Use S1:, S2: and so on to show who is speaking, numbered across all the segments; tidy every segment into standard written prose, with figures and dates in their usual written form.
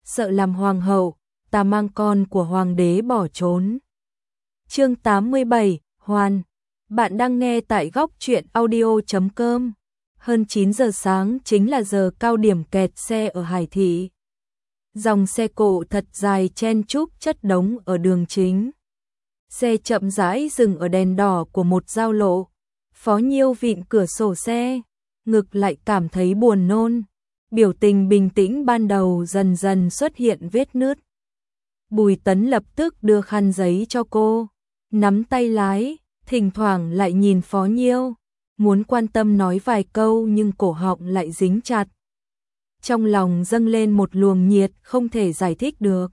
S1: sợ làm hoàng hậu, ta mang con của hoàng đế bỏ trốn. Chương 87, Hoàn. Bạn đang nghe tại góc truyện audio.com. Hơn 9 giờ sáng chính là giờ cao điểm kẹt xe ở Hải Thị. Dòng xe cộ thật dài chen chúc chất đống ở đường chính. Xe chậm rãi dừng ở đèn đỏ của một giao lộ. Phó Nhiêu vịn cửa sổ xe, ngực lại cảm thấy buồn nôn. Biểu tình bình tĩnh ban đầu dần dần xuất hiện vết nứt. Bùi Tấn lập tức đưa khăn giấy cho cô, nắm tay lái, thỉnh thoảng lại nhìn Phó Nhiêu, muốn quan tâm nói vài câu nhưng cổ họng lại dính chặt. Trong lòng dâng lên một luồng nhiệt không thể giải thích được.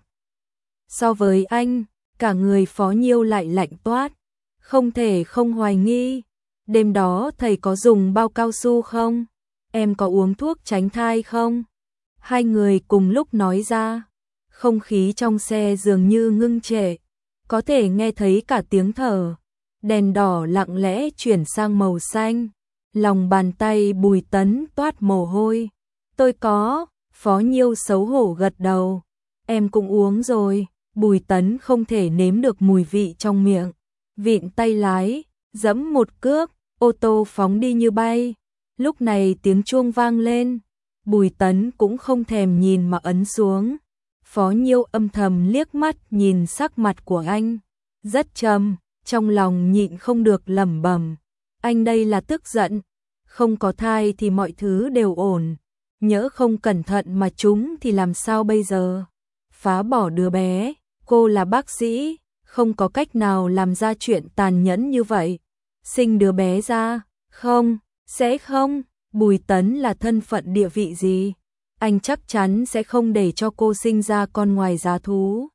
S1: So với anh, cả người Phó Nhiêu lại lạnh toát, không thể không hoài nghi. Đêm đó thầy có dùng bao cao su không? Em có uống thuốc tránh thai không? Hai người cùng lúc nói ra. Không khí trong xe dường như ngưng trệ, có thể nghe thấy cả tiếng thở. Đèn đỏ lặng lẽ chuyển sang màu xanh. Lòng bàn tay Bùi Tấn toát mồ hôi. Tôi có. Phó Nhiêu xấu hổ gật đầu. Em cũng uống rồi. Bùi Tấn không thể nếm được mùi vị trong miệng. Vịn tay lái, giẫm một cước, ô tô phóng đi như bay. Lúc này tiếng chuông vang lên. Bùi Tấn cũng không thèm nhìn mà ấn xuống. Phó Nhiêu âm thầm liếc mắt nhìn sắc mặt của anh. Rất trầm, trong lòng nhịn không được lẩm bẩm. Anh đây là tức giận. Không có thai thì mọi thứ đều ổn. Nhỡ không cẩn thận mà chúng thì làm sao bây giờ? Phá bỏ đứa bé, cô là bác sĩ, không có cách nào làm ra chuyện tàn nhẫn như vậy. Sinh đứa bé ra, không, sẽ không. Bùi Tấn là thân phận địa vị gì? Anh chắc chắn sẽ không để cho cô sinh ra con ngoài giá thú.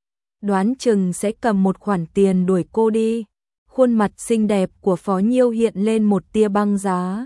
S1: Đoán chừng sẽ cầm một khoản tiền đuổi cô đi. Khuôn mặt xinh đẹp của Phó Nhiêu hiện lên một tia băng giá.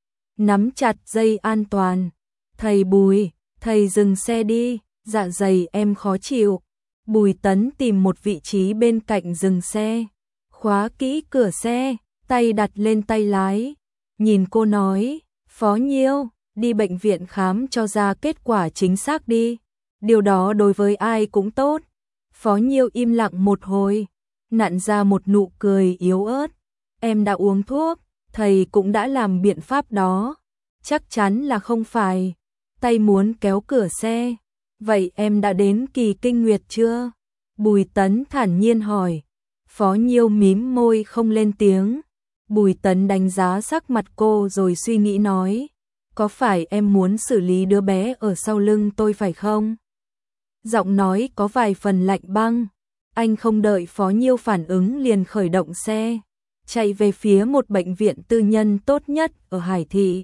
S1: Nắm chặt dây an toàn. Thầy Bùi, thầy dừng xe đi, dạ dày em khó chịu. Bùi Tấn tìm một vị trí bên cạnh dừng xe. Khóa kỹ cửa xe, tay đặt lên tay lái. Nhìn cô nói, Phó Nhiêu, đi bệnh viện khám cho ra kết quả chính xác đi. Điều đó đối với ai cũng tốt. Phó Nhiêu im lặng một hồi, nặn ra một nụ cười yếu ớt. Em đã uống thuốc, thầy cũng đã làm biện pháp đó. Chắc chắn là không phải. Tay muốn kéo cửa xe. Vậy em đã đến kỳ kinh nguyệt chưa? Bùi Tấn thản nhiên hỏi. Phó Nhiêu mím môi không lên tiếng. Bùi Tấn đánh giá sắc mặt cô rồi suy nghĩ nói. Có phải em muốn xử lý đứa bé ở sau lưng tôi phải không? Giọng nói có vài phần lạnh băng. Anh không đợi Phó Nhiêu phản ứng liền khởi động xe, chạy về phía một bệnh viện tư nhân tốt nhất ở Hải Thị.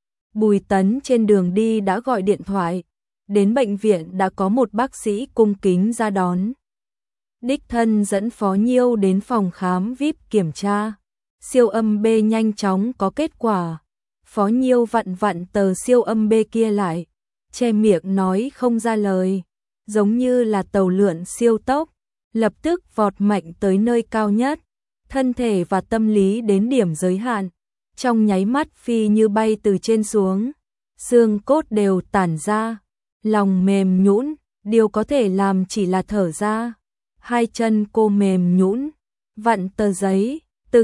S1: Bùi Tấn trên đường đi đã gọi điện thoại. Đến bệnh viện đã có một bác sĩ cung kính ra đón. Đích thân dẫn Phó Nhiêu đến phòng khám VIP kiểm tra. Siêu âm B nhanh chóng có kết quả. Phó Nhiêu vặn vặn tờ siêu âm B kia lại, che miệng nói không ra lời, giống như là tàu lượn siêu tốc, lập tức vọt mạnh tới nơi cao nhất, thân thể và tâm lý đến điểm giới hạn, trong nháy mắt phi như bay từ trên xuống, xương cốt đều tản ra, lòng mềm nhũn, điều có thể làm chỉ là thở ra. Hai chân cô mềm nhũn, vặn tờ giấy,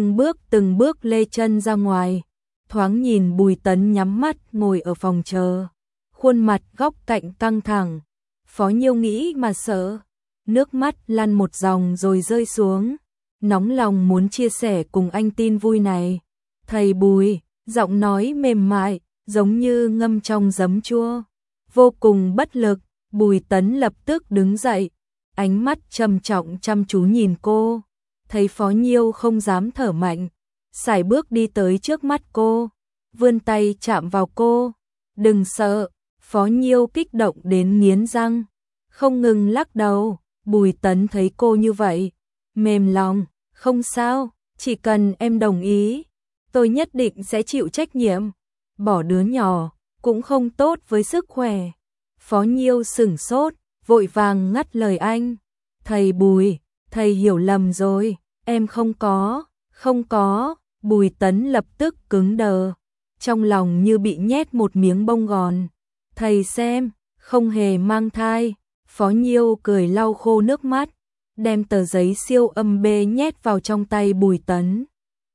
S1: từng bước lê chân ra ngoài. Thoáng nhìn Bùi Tấn nhắm mắt ngồi ở phòng chờ, khuôn mặt góc cạnh căng thẳng. Phó Nhiêu nghĩ mà sợ, nước mắt lăn một dòng rồi rơi xuống, nóng lòng muốn chia sẻ cùng anh tin vui này. Thầy Bùi, giọng nói mềm mại, giống như ngâm trong giấm chua, vô cùng bất lực. Bùi Tấn lập tức đứng dậy, ánh mắt trầm trọng chăm chú nhìn cô, thấy Phó Nhiêu không dám thở mạnh. Sải bước đi tới trước mắt cô, vươn tay chạm vào cô. Đừng sợ. Phó Nhiêu kích động đến nghiến răng, không ngừng lắc đầu. Bùi Tấn thấy cô như vậy, mềm lòng. Không sao, chỉ cần em đồng ý, tôi nhất định sẽ chịu trách nhiệm. Bỏ đứa nhỏ cũng không tốt với sức khỏe. Phó Nhiêu sửng sốt, vội vàng ngắt lời anh. Thầy Bùi, thầy hiểu lầm rồi, em không có. Bùi Tấn lập tức cứng đờ, trong lòng như bị nhét một miếng bông gòn. Thầy xem, không hề mang thai, Phó Nhiêu cười lau khô nước mắt, đem tờ giấy siêu âm B nhét vào trong tay Bùi Tấn.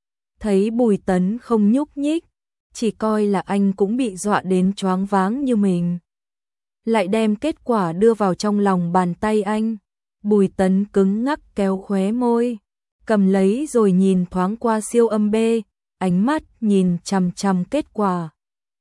S1: Thấy Bùi Tấn không nhúc nhích, chỉ coi là anh cũng bị dọa đến choáng váng như mình. Lại đem kết quả đưa vào trong lòng bàn tay anh. Bùi Tấn cứng ngắc kéo khóe môi, cầm lấy rồi nhìn thoáng qua siêu âm B, ánh mắt nhìn chằm chằm kết quả.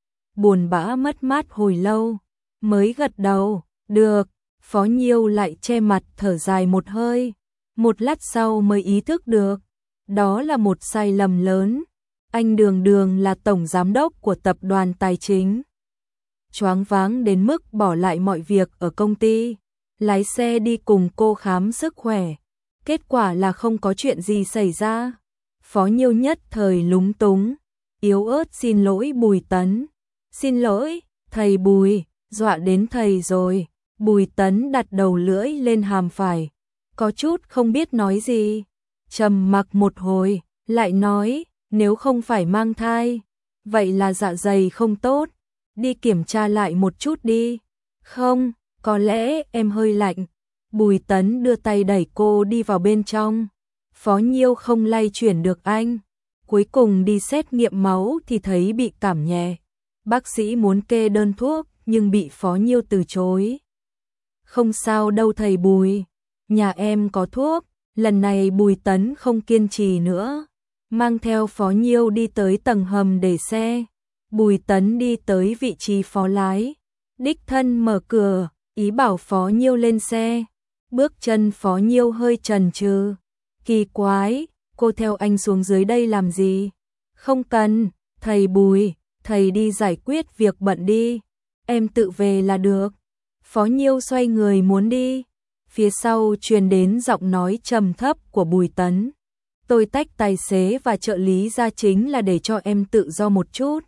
S1: Buồn bã mất mát hồi lâu, mới gật đầu, được. Phó Nhiêu lại che mặt thở dài một hơi, một lát sau mới ý thức được, đó là một sai lầm lớn. Anh đường đường là tổng giám đốc của tập đoàn tài chính. Choáng váng đến mức bỏ lại mọi việc ở công ty, lái xe đi cùng cô khám sức khỏe. Kết quả là không có chuyện gì xảy ra. Phó Nhiêu nhất thời lúng túng, yếu ớt xin lỗi Bùi Tấn. Xin lỗi, thầy Bùi, dọa đến thầy rồi. Bùi Tấn đặt đầu lưỡi lên hàm phải, có chút không biết nói gì. Trầm mặc một hồi, lại nói, nếu không phải mang thai, vậy là dạ dày không tốt, đi kiểm tra lại một chút đi. Không, có lẽ em hơi lạnh. Bùi Tấn đưa tay đẩy cô đi vào bên trong. Phó Nhiêu không lay chuyển được anh. Cuối cùng đi xét nghiệm máu thì thấy bị cảm nhẹ. Bác sĩ muốn kê đơn thuốc nhưng bị Phó Nhiêu từ chối. Không sao đâu thầy Bùi, nhà em có thuốc. Lần này Bùi Tấn không kiên trì nữa, mang theo Phó Nhiêu đi tới tầng hầm để xe. Bùi Tấn đi tới vị trí phó lái, đích thân mở cửa, ý bảo Phó Nhiêu lên xe. Bước chân Phó Nhiêu hơi chần chừ. Kỳ quái, cô theo anh xuống dưới đây làm gì? Không cần, thầy Bùi, thầy đi giải quyết việc bận đi, em tự về là được. Phó Nhiêu xoay người muốn đi. Phía sau truyền đến giọng nói trầm thấp của Bùi Tấn. Tôi tách tài xế và trợ lý ra chính là để cho em tự do một chút.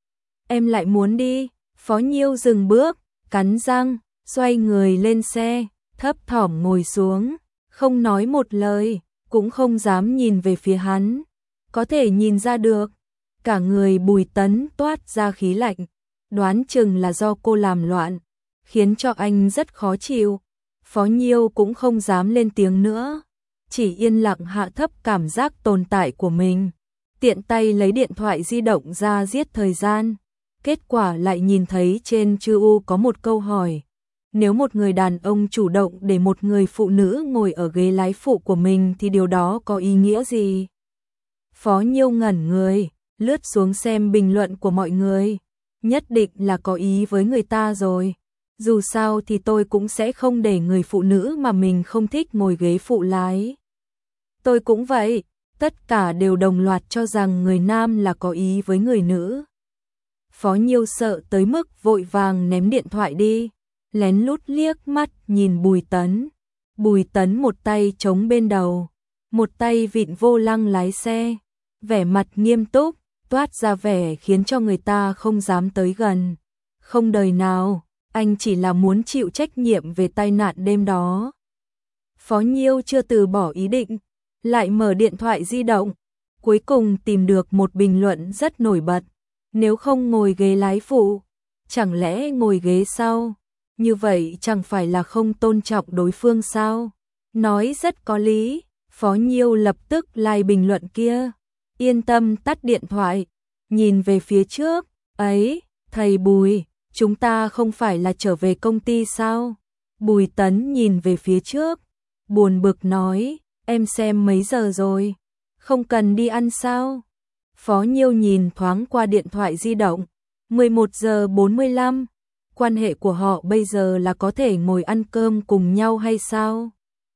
S1: Em lại muốn đi. Phó Nhiêu dừng bước, cắn răng, xoay người lên xe, thấp thỏm ngồi xuống, không nói một lời, cũng không dám nhìn về phía hắn. Có thể nhìn ra được, cả người Bùi Tấn toát ra khí lạnh, đoán chừng là do cô làm loạn, khiến cho anh rất khó chịu. Phó Nhiêu cũng không dám lên tiếng nữa, chỉ yên lặng hạ thấp cảm giác tồn tại của mình, tiện tay lấy điện thoại di động ra giết thời gian. Kết quả lại nhìn thấy trên chữ U có một câu hỏi. Nếu một người đàn ông chủ động để một người phụ nữ ngồi ở ghế lái phụ của mình thì điều đó có ý nghĩa gì? Phó Nhiêu ngẩn người, lướt xuống xem bình luận của mọi người. Nhất định là có ý với người ta rồi. Dù sao thì tôi cũng sẽ không để người phụ nữ mà mình không thích ngồi ghế phụ lái. Tôi cũng vậy, tất cả đều đồng loạt cho rằng người nam là có ý với người nữ. Phó Nhiêu sợ tới mức vội vàng ném điện thoại đi, lén lút liếc mắt nhìn Bùi Tấn. Bùi Tấn một tay chống bên đầu, một tay vịn vô lăng lái xe, vẻ mặt nghiêm túc, toát ra vẻ khiến cho người ta không dám tới gần. Không đời nào, anh chỉ là muốn chịu trách nhiệm về tai nạn đêm đó. Phó Nhiêu chưa từ bỏ ý định, lại mở điện thoại di động, cuối cùng tìm được một bình luận rất nổi bật. Nếu không ngồi ghế lái phụ, chẳng lẽ ngồi ghế sau? Như vậy chẳng phải là không tôn trọng đối phương sao? Nói rất có lý. Phó Nhiêu lập tức like bình luận kia, yên tâm tắt điện thoại, nhìn về phía trước. Ấy, thầy Bùi, chúng ta không phải là trở về công ty sao? Bùi Tấn nhìn về phía trước, buồn bực nói, em xem mấy giờ rồi, không cần đi ăn sao? Phó Nhiêu nhìn thoáng qua điện thoại di động, 11 giờ 45, quan hệ của họ bây giờ là có thể ngồi ăn cơm cùng nhau hay sao?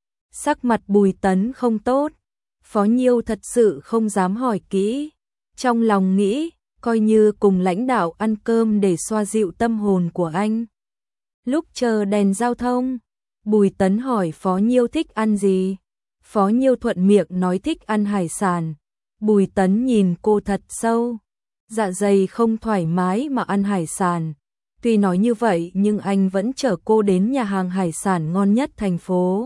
S1: Sắc mặt Bùi Tấn không tốt, Phó Nhiêu thật sự không dám hỏi kỹ, trong lòng nghĩ, coi như cùng lãnh đạo ăn cơm để xoa dịu tâm hồn của anh. Lúc chờ đèn giao thông, Bùi Tấn hỏi Phó Nhiêu thích ăn gì? Phó Nhiêu thuận miệng nói thích ăn hải sản. Bùi Tấn nhìn cô thật sâu, dạ dày không thoải mái mà ăn hải sản. Tuy nói như vậy nhưng anh vẫn chở cô đến nhà hàng hải sản ngon nhất thành phố.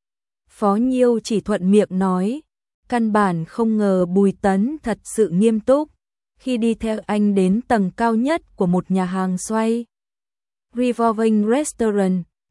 S1: Phó Nhiêu chỉ thuận miệng nói, căn bản không ngờ Bùi Tấn thật sự nghiêm túc. Khi đi theo anh đến tầng cao nhất của một nhà hàng xoay Revolving Restaurant,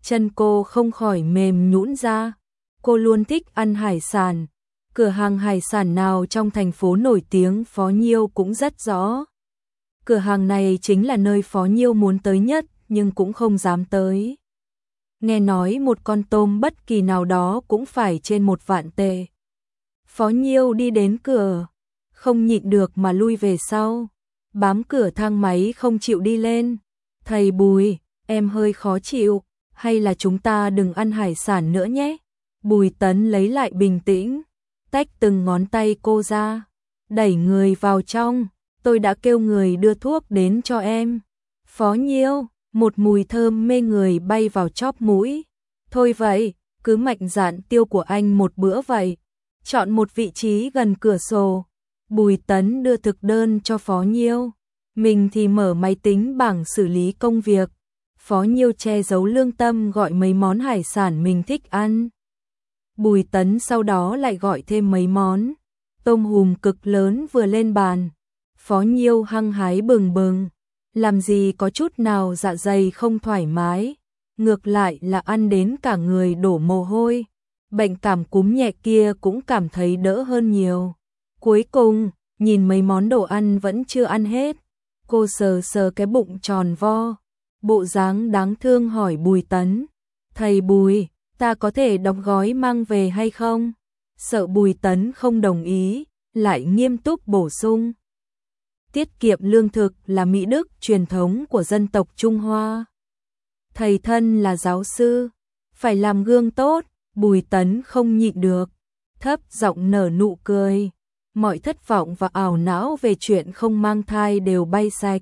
S1: Chân cô không khỏi mềm nhũn ra. Cô luôn thích ăn hải sản. Cửa hàng hải sản nào trong thành phố nổi tiếng Phó Nhiêu cũng rất rõ. Cửa hàng này chính là nơi Phó Nhiêu muốn tới nhất nhưng cũng không dám tới. Nghe nói một con tôm bất kỳ nào đó cũng phải trên 1 vạn tệ. Phó Nhiêu đi đến cửa, không nhịn được mà lui về sau, bám cửa thang máy không chịu đi lên. Thầy Bùi, em hơi khó chịu, hay là chúng ta đừng ăn hải sản nữa nhé. Bùi Tấn lấy lại bình tĩnh, tách từng ngón tay cô ra, đẩy người vào trong. Tôi đã kêu người đưa thuốc đến cho em. Phó Nhiêu, một mùi thơm mê người bay vào chóp mũi. Thôi vậy, cứ mạnh dạn tiêu của anh một bữa vậy. Chọn một vị trí gần cửa sổ. Bùi Tấn đưa thực đơn cho Phó Nhiêu. Mình thì mở máy tính bảng xử lý công việc. Phó Nhiêu che giấu lương tâm gọi mấy món hải sản mình thích ăn. Bùi Tấn sau đó lại gọi thêm mấy món. Tôm hùm cực lớn vừa lên bàn. Phó Nhiêu hăng hái bừng bừng. Làm gì có chút nào dạ dày không thoải mái. Ngược lại là ăn đến cả người đổ mồ hôi. Bệnh cảm cúm nhẹ kia cũng cảm thấy đỡ hơn nhiều. Cuối cùng, nhìn mấy món đồ ăn vẫn chưa ăn hết. Cô sờ sờ cái bụng tròn vo. Bộ dáng đáng thương hỏi Bùi Tấn. Thầy Bùi, ta có thể đóng gói mang về hay không? Sợ Bùi Tấn không đồng ý, lại nghiêm túc bổ sung. Tiết kiệm lương thực là mỹ đức truyền thống của dân tộc Trung Hoa. Thầy thân là giáo sư, phải làm gương tốt. Bùi Tấn không nhịn được, thấp giọng nở nụ cười. Mọi thất vọng và ảo não về chuyện không mang thai đều bay sạch.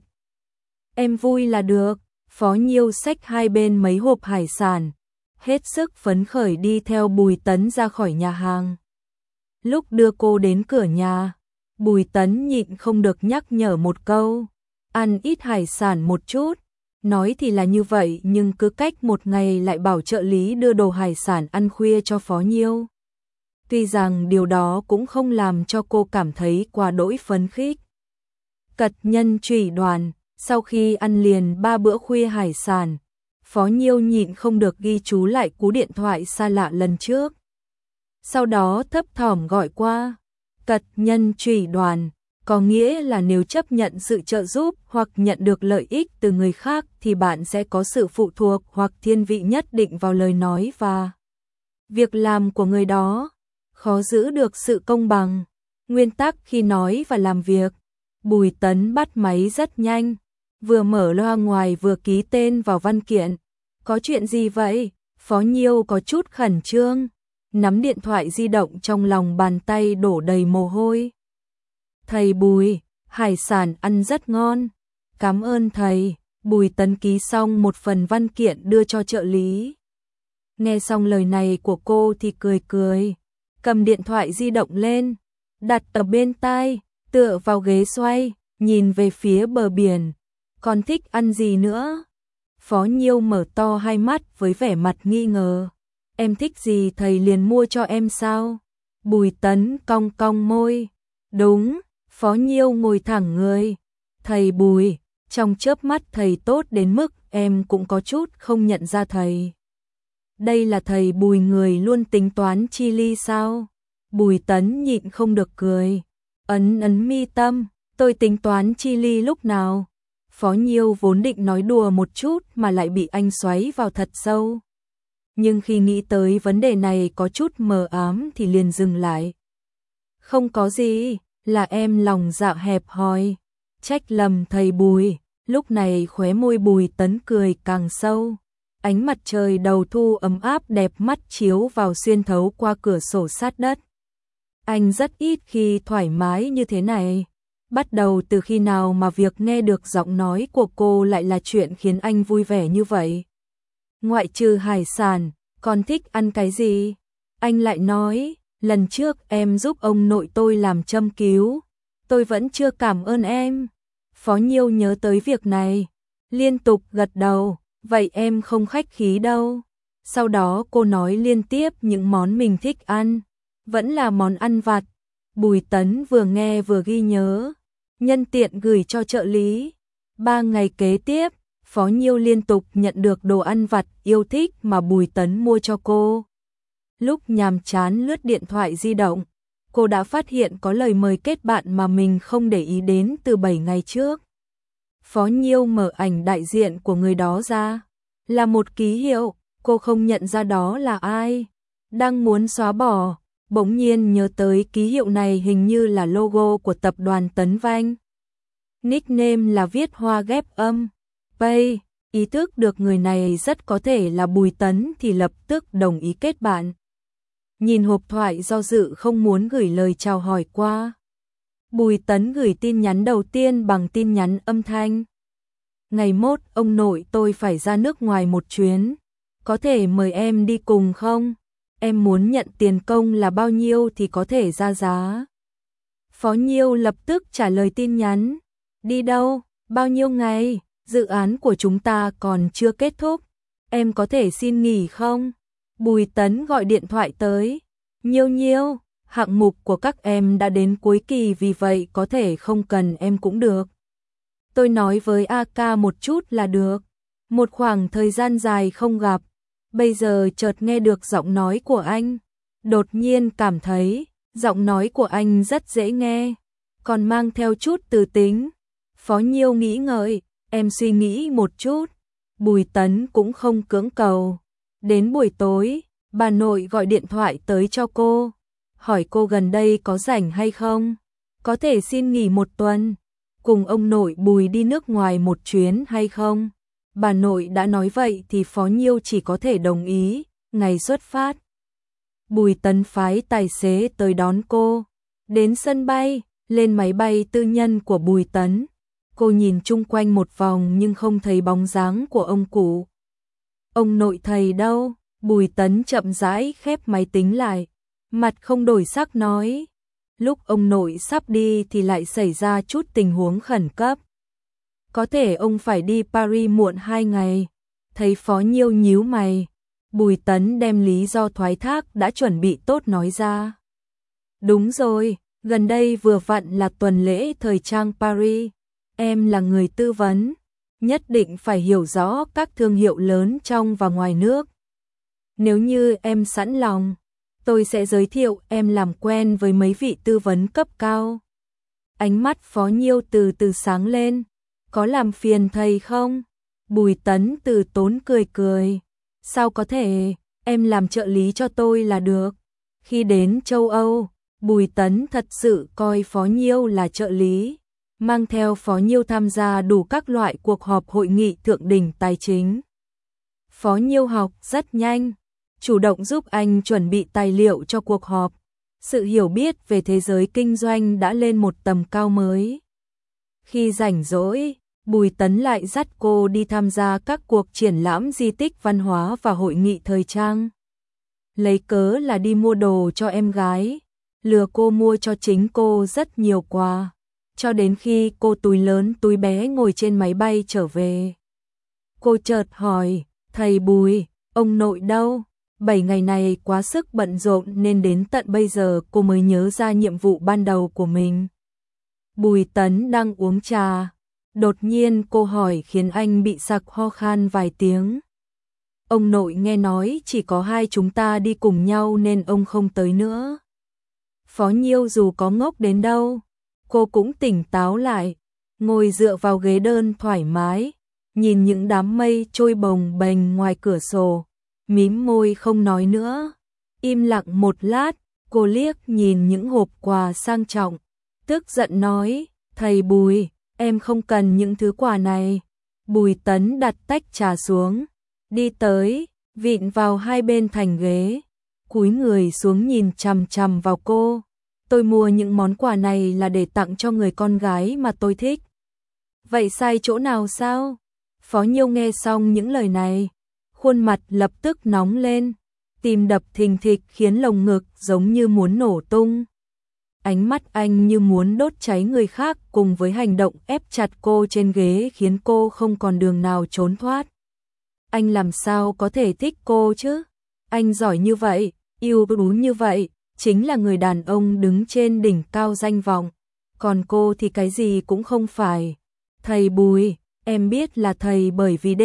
S1: Em vui là được. Phó Nhiêu xách hai bên mấy hộp hải sản, hết sức phấn khởi đi theo Bùi Tấn ra khỏi nhà hàng. Lúc đưa cô đến cửa nhà, Bùi Tấn nhịn không được nhắc nhở một câu, ăn ít hải sản một chút. Nói thì là như vậy nhưng cứ cách một ngày lại bảo trợ lý đưa đồ hải sản ăn khuya cho Phó Nhiêu. Tuy rằng điều đó cũng không làm cho cô cảm thấy quá đỗi phấn khích. Cật nhân trủy đoàn, sau khi ăn liền 3 bữa khuya hải sản, Phó Nhiêu nhịn không được ghi chú lại cú điện thoại xa lạ lần trước. Sau đó thấp thỏm gọi qua. Cật nhân trủy đoàn, có nghĩa là nếu chấp nhận sự trợ giúp hoặc nhận được lợi ích từ người khác thì bạn sẽ có sự phụ thuộc hoặc thiên vị nhất định vào lời nói và việc làm của người đó. Khó giữ được sự công bằng. Nguyên tắc khi nói và làm việc. Bùi Tấn bắt máy rất nhanh, vừa mở loa ngoài vừa ký tên vào văn kiện. Có chuyện gì vậy? Phó Nhiêu có chút khẩn trương, nắm điện thoại di động trong lòng bàn tay đổ đầy mồ hôi. Thầy Bùi, hải sản ăn rất ngon. Cảm ơn thầy. Bùi Tấn ký xong một phần văn kiện đưa cho trợ lý. Nghe xong lời này của cô thì cười cười, cầm điện thoại di động lên, đặt ở bên tai, tựa vào ghế xoay, nhìn về phía bờ biển. Còn thích ăn gì nữa? Phó Nhiêu mở to hai mắt với vẻ mặt nghi ngờ. Em thích gì thầy liền mua cho em sao? Bùi Tấn cong cong môi. Đúng. Phó Nhiêu ngồi thẳng người. Thầy Bùi, trong chớp mắt thầy tốt đến mức em cũng có chút không nhận ra thầy. Đây là thầy Bùi người luôn tính toán chi ly sao? Bùi Tấn nhịn không được cười. Ấn mi tâm, tôi tính toán chi ly lúc nào? Phó Nhiêu vốn định nói đùa một chút mà lại bị anh xoáy vào thật sâu. Nhưng khi nghĩ tới vấn đề này có chút mờ ám thì liền dừng lại. Không có gì, là em lòng dạ hẹp hòi. Trách lầm thầy Bùi. Lúc này khóe môi Bùi Tấn cười càng sâu. Ánh mặt trời đầu thu ấm áp đẹp mắt chiếu vào xuyên thấu qua cửa sổ sát đất. Anh rất ít khi thoải mái như thế này. Bắt đầu từ khi nào mà việc nghe được giọng nói của cô lại là chuyện khiến anh vui vẻ như vậy? Ngoại trừ hải sản, còn thích ăn cái gì? Anh lại nói, lần trước em giúp ông nội tôi làm châm cứu. Tôi vẫn chưa cảm ơn em. Phó Nhiêu nhớ tới việc này, liên tục gật đầu. Vậy em không khách khí đâu. Sau đó cô nói liên tiếp những món mình thích ăn. Vẫn là món ăn vặt. Bùi Tấn vừa nghe vừa ghi nhớ. Nhân tiện gửi cho trợ lý. 3 ngày kế tiếp, Phó Nhiêu liên tục nhận được đồ ăn vặt yêu thích mà Bùi Tấn mua cho cô. Lúc nhàm chán lướt điện thoại di động, cô đã phát hiện có lời mời kết bạn mà mình không để ý đến từ 7 ngày trước. Phó Nhiêu mở ảnh đại diện của người đó ra, là một ký hiệu, cô không nhận ra đó là ai. Đang muốn xóa bỏ, bỗng nhiên nhớ tới ký hiệu này hình như là logo của tập đoàn Tấn Vanh. Nickname là viết hoa ghép âm. Pay, ý thức được người này rất có thể là Bùi Tấn thì lập tức đồng ý kết bạn. Nhìn hộp thoại do dự không muốn gửi lời chào hỏi qua. Bùi Tấn gửi tin nhắn đầu tiên bằng tin nhắn âm thanh. Ngày mốt ông nội tôi phải ra nước ngoài một chuyến, có thể mời em đi cùng không? Em muốn nhận tiền công là bao nhiêu thì có thể ra giá. Phó Nhiêu lập tức trả lời tin nhắn. Đi đâu? Bao nhiêu ngày? Dự án của chúng ta còn chưa kết thúc. Em có thể xin nghỉ không? Bùi Tấn gọi điện thoại tới. Nhiêu, hạng mục của các em đã đến cuối kỳ vì vậy có thể không cần em cũng được. Tôi nói với AK một chút là được. Một khoảng thời gian dài không gặp, bây giờ chợt nghe được giọng nói của anh. Đột nhiên cảm thấy giọng nói của anh rất dễ nghe, còn mang theo chút từ tính. Phó Nhiêu nghĩ ngợi, em suy nghĩ một chút. Bùi Tấn cũng không cưỡng cầu. Đến buổi tối, bà nội gọi điện thoại tới cho cô, hỏi cô gần đây có rảnh hay không, có thể xin nghỉ một tuần, cùng ông nội Bùi đi nước ngoài một chuyến hay không. Bà nội đã nói vậy thì Phó Nhiêu chỉ có thể đồng ý. Ngày xuất phát, Bùi Tấn phái tài xế tới đón cô. Đến sân bay, lên máy bay tư nhân của Bùi Tấn. Cô nhìn chung quanh một vòng nhưng không thấy bóng dáng của ông cụ. Ông nội thầy đâu? Bùi Tấn chậm rãi khép máy tính lại, mặt không đổi sắc nói. Lúc ông nội sắp đi thì lại xảy ra chút tình huống khẩn cấp. Có thể ông phải đi Paris muộn 2 ngày. Thấy Phó Nhiêu nhíu mày, Bùi Tấn đem lý do thoái thác đã chuẩn bị tốt nói ra. Đúng rồi, gần đây vừa vặn là tuần lễ thời trang Paris. Em là người tư vấn, nhất định phải hiểu rõ các thương hiệu lớn trong và ngoài nước. Nếu như em sẵn lòng, tôi sẽ giới thiệu em làm quen với mấy vị tư vấn cấp cao. Ánh mắt Phó Nhiêu từ từ sáng lên. Có làm phiền thầy không? Bùi Tấn từ tốn cười cười. Sao có thể, em làm trợ lý cho tôi là được. Khi đến châu Âu, Bùi Tấn thật sự coi Phó Nhiêu là trợ lý, mang theo Phó Nhiêu tham gia đủ các loại cuộc họp hội nghị thượng đỉnh tài chính. Phó Nhiêu học rất nhanh, chủ động giúp anh chuẩn bị tài liệu cho cuộc họp. Sự hiểu biết về thế giới kinh doanh đã lên một tầm cao mới. Khi rảnh rỗi, Bùi Tấn lại dắt cô đi tham gia các cuộc triển lãm di tích văn hóa và hội nghị thời trang. Lấy cớ là đi mua đồ cho em gái, lừa cô mua cho chính cô rất nhiều quà, cho đến khi cô túi lớn túi bé ngồi trên máy bay trở về. Cô chợt hỏi, thầy Bùi, ông nội đâu? 7 ngày này quá sức bận rộn nên đến tận bây giờ cô mới nhớ ra nhiệm vụ ban đầu của mình. Bùi Tấn đang uống trà. Đột nhiên cô hỏi khiến anh bị sặc ho khan vài tiếng. Ông nội nghe nói chỉ có hai chúng ta đi cùng nhau nên ông không tới nữa. Phó Nhiêu dù có ngốc đến đâu, cô cũng tỉnh táo lại, ngồi dựa vào ghế đơn thoải mái, nhìn những đám mây trôi bồng bềnh ngoài cửa sổ, mím môi không nói nữa. Im lặng một lát, cô liếc nhìn những hộp quà sang trọng, tức giận nói, thầy Bùi, em không cần những thứ quà này. Bùi Tấn đặt tách trà xuống, đi tới, vịn vào hai bên thành ghế, cúi người xuống nhìn chằm chằm vào cô. Tôi mua những món quà này là để tặng cho người con gái mà tôi thích. Vậy sai chỗ nào sao? Phó Nhiêu nghe xong những lời này, khuôn mặt lập tức nóng lên, tim đập thình thịch khiến lồng ngực giống như muốn nổ tung. Ánh mắt anh như muốn đốt cháy người khác cùng với hành động ép chặt cô trên ghế khiến cô không còn đường nào trốn thoát. Anh làm sao có thể thích cô chứ? Anh giỏi như vậy, yêu tú như vậy, chính là người đàn ông đứng trên đỉnh cao danh vọng. Còn cô thì cái gì cũng không phải. Thầy Bùi, Em biết là thầy bởi vì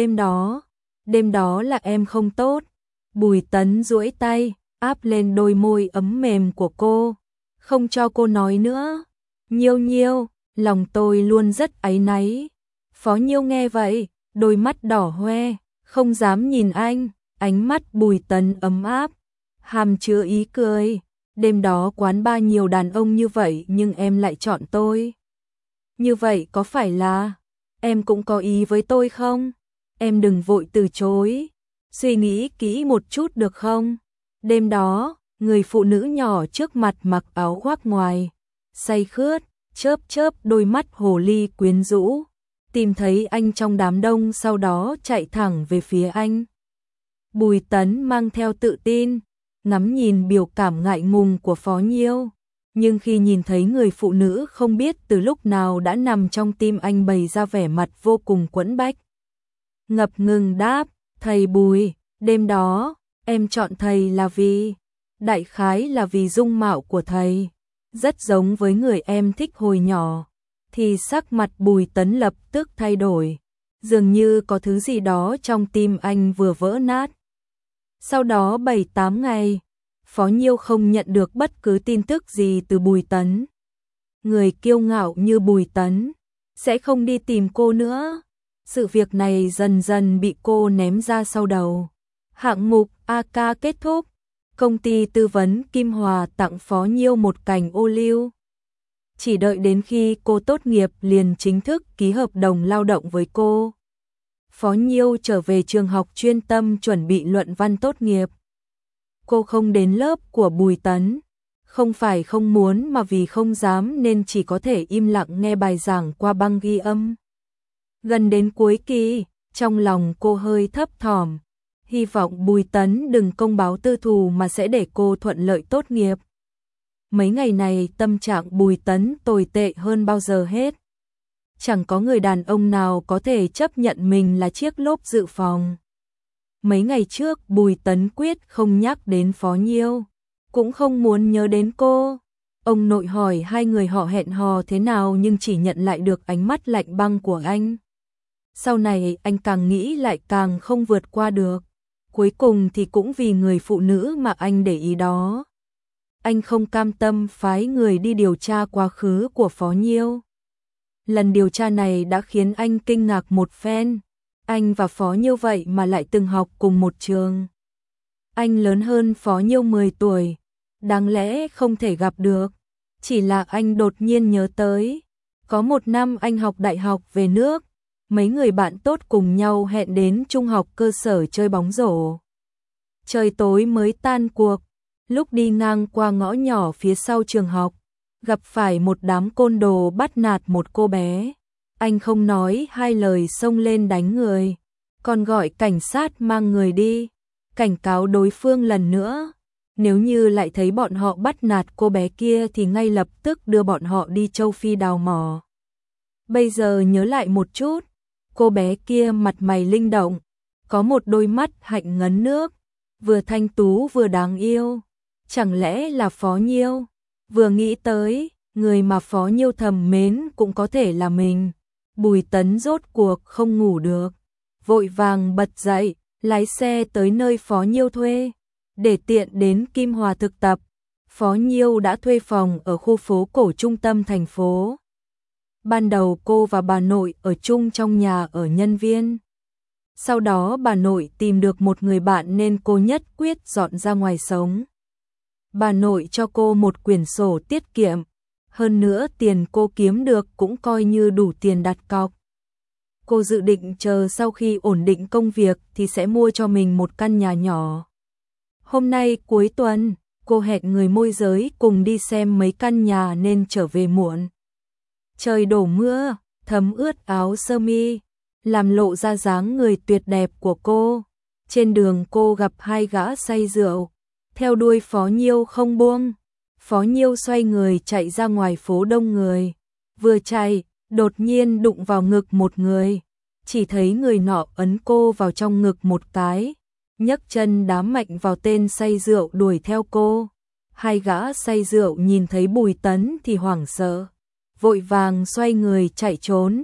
S1: đêm đó là em không tốt. Bùi Tấn duỗi tay, áp lên đôi môi ấm mềm của cô, không cho cô nói nữa. Nhiêu nhiêu, lòng tôi luôn rất áy náy. Phó Nhiêu nghe vậy, đôi mắt đỏ hoe, không dám nhìn anh, ánh mắt Bùi Tấn ấm áp, hàm chứa ý cười. Đêm đó quán bar nhiều đàn ông như vậy nhưng em lại chọn tôi. Như vậy có phải là em cũng có ý với tôi không? Em đừng vội từ chối, suy nghĩ kỹ một chút được không? Đêm đó, người phụ nữ nhỏ trước mặt mặc áo khoác ngoài, say khướt, chớp chớp đôi mắt hồ ly quyến rũ, tìm thấy anh trong đám đông sau đó chạy thẳng về phía anh. Bùi Tấn mang theo tự tin, ngắm nhìn biểu cảm ngại ngùng của Phó Nhiêu, nhưng khi nhìn thấy người phụ nữ không biết từ lúc nào đã nằm trong tim anh bày ra vẻ mặt vô cùng quẫn bách. Ngập ngừng đáp, thầy Bùi, đêm đó, em chọn thầy là vì, đại khái là vì dung mạo của thầy, rất giống với người em thích hồi nhỏ. Thì sắc mặt Bùi Tấn lập tức thay đổi, dường như có thứ gì đó trong tim anh vừa vỡ nát. Sau đó 7-8 ngày, Phó Nhiêu không nhận được bất cứ tin tức gì từ Bùi Tấn. Người kiêu ngạo như Bùi Tấn sẽ không đi tìm cô nữa. Sự việc này dần dần bị cô ném ra sau đầu. Hạng mục AK kết thúc, công ty tư vấn Kim Hòa tặng Phó Nhiêu một cành ô liu. Chỉ đợi đến khi cô tốt nghiệp liền chính thức ký hợp đồng lao động với cô. Phó Nhiêu trở về trường học chuyên tâm chuẩn bị luận văn tốt nghiệp. Cô không đến lớp của Bùi Tấn, không phải không muốn mà vì không dám nên chỉ có thể im lặng nghe bài giảng qua băng ghi âm. Gần đến cuối kỳ, trong lòng cô hơi thấp thỏm, hy vọng Bùi Tấn đừng công báo tư thù mà sẽ để cô thuận lợi tốt nghiệp. Mấy ngày này tâm trạng Bùi Tấn tồi tệ hơn bao giờ hết. Chẳng có người đàn ông nào có thể chấp nhận mình là chiếc lốp dự phòng. Mấy ngày trước Bùi Tấn quyết không nhắc đến Phó Nhiêu, cũng không muốn nhớ đến cô. Ông nội hỏi hai người họ hẹn hò thế nào nhưng chỉ nhận lại được ánh mắt lạnh băng của anh. Sau này anh càng nghĩ lại càng không vượt qua được. Cuối cùng thì cũng vì người phụ nữ mà anh để ý đó. Anh không cam tâm phái người đi điều tra quá khứ của Phó Nhiêu. Lần điều tra này đã khiến anh kinh ngạc một phen. Anh và Phó Nhiêu vậy mà lại từng học cùng một trường. Anh lớn hơn Phó Nhiêu 10 tuổi, đáng lẽ không thể gặp được. Chỉ là anh đột nhiên nhớ tới, có một năm anh học đại học về nước, mấy người bạn tốt cùng nhau hẹn đến trung học cơ sở chơi bóng rổ. Trời tối mới tan cuộc, lúc đi ngang qua ngõ nhỏ phía sau trường học, gặp phải một đám côn đồ bắt nạt một cô bé. Anh không nói hai lời xông lên đánh người, còn gọi cảnh sát mang người đi, cảnh cáo đối phương lần nữa. Nếu như lại thấy bọn họ bắt nạt cô bé kia thì ngay lập tức đưa bọn họ đi châu Phi đào mỏ. Bây giờ nhớ lại một chút, cô bé kia mặt mày linh động, có một đôi mắt hạnh ngấn nước, vừa thanh tú vừa đáng yêu. Chẳng lẽ là Phó Nhiêu? Vừa nghĩ tới, người mà Phó Nhiêu thầm mến cũng có thể là mình. Bùi Tấn rốt cuộc không ngủ được, vội vàng bật dậy, lái xe tới nơi Phó Nhiêu thuê, để tiện đến Kim Hòa thực tập. Phó Nhiêu đã thuê phòng ở khu phố cổ trung tâm thành phố. Ban đầu cô và bà nội ở chung trong nhà ở Nhân Viên. Sau đó bà nội tìm được một người bạn nên cô nhất quyết dọn ra ngoài sống. Bà nội cho cô một quyển sổ tiết kiệm, hơn nữa tiền cô kiếm được cũng coi như đủ tiền đặt cọc. Cô dự định chờ sau khi ổn định công việc thì sẽ mua cho mình một căn nhà nhỏ. Hôm nay cuối tuần, cô hẹn người môi giới cùng đi xem mấy căn nhà nên trở về muộn. Trời đổ mưa, thấm ướt áo sơ mi, làm lộ ra dáng người tuyệt đẹp của cô. Trên đường cô gặp hai gã say rượu, theo đuôi Phó Nhiêu không buông. Phó Nhiêu xoay người chạy ra ngoài phố đông người. Vừa chạy, đột nhiên đụng vào ngực một người. Chỉ thấy người nọ ấn cô vào trong ngực một cái, nhấc chân đá mạnh vào tên say rượu đuổi theo cô. Hai gã say rượu nhìn thấy Bùi Tấn thì hoảng sợ, vội vàng xoay người chạy trốn.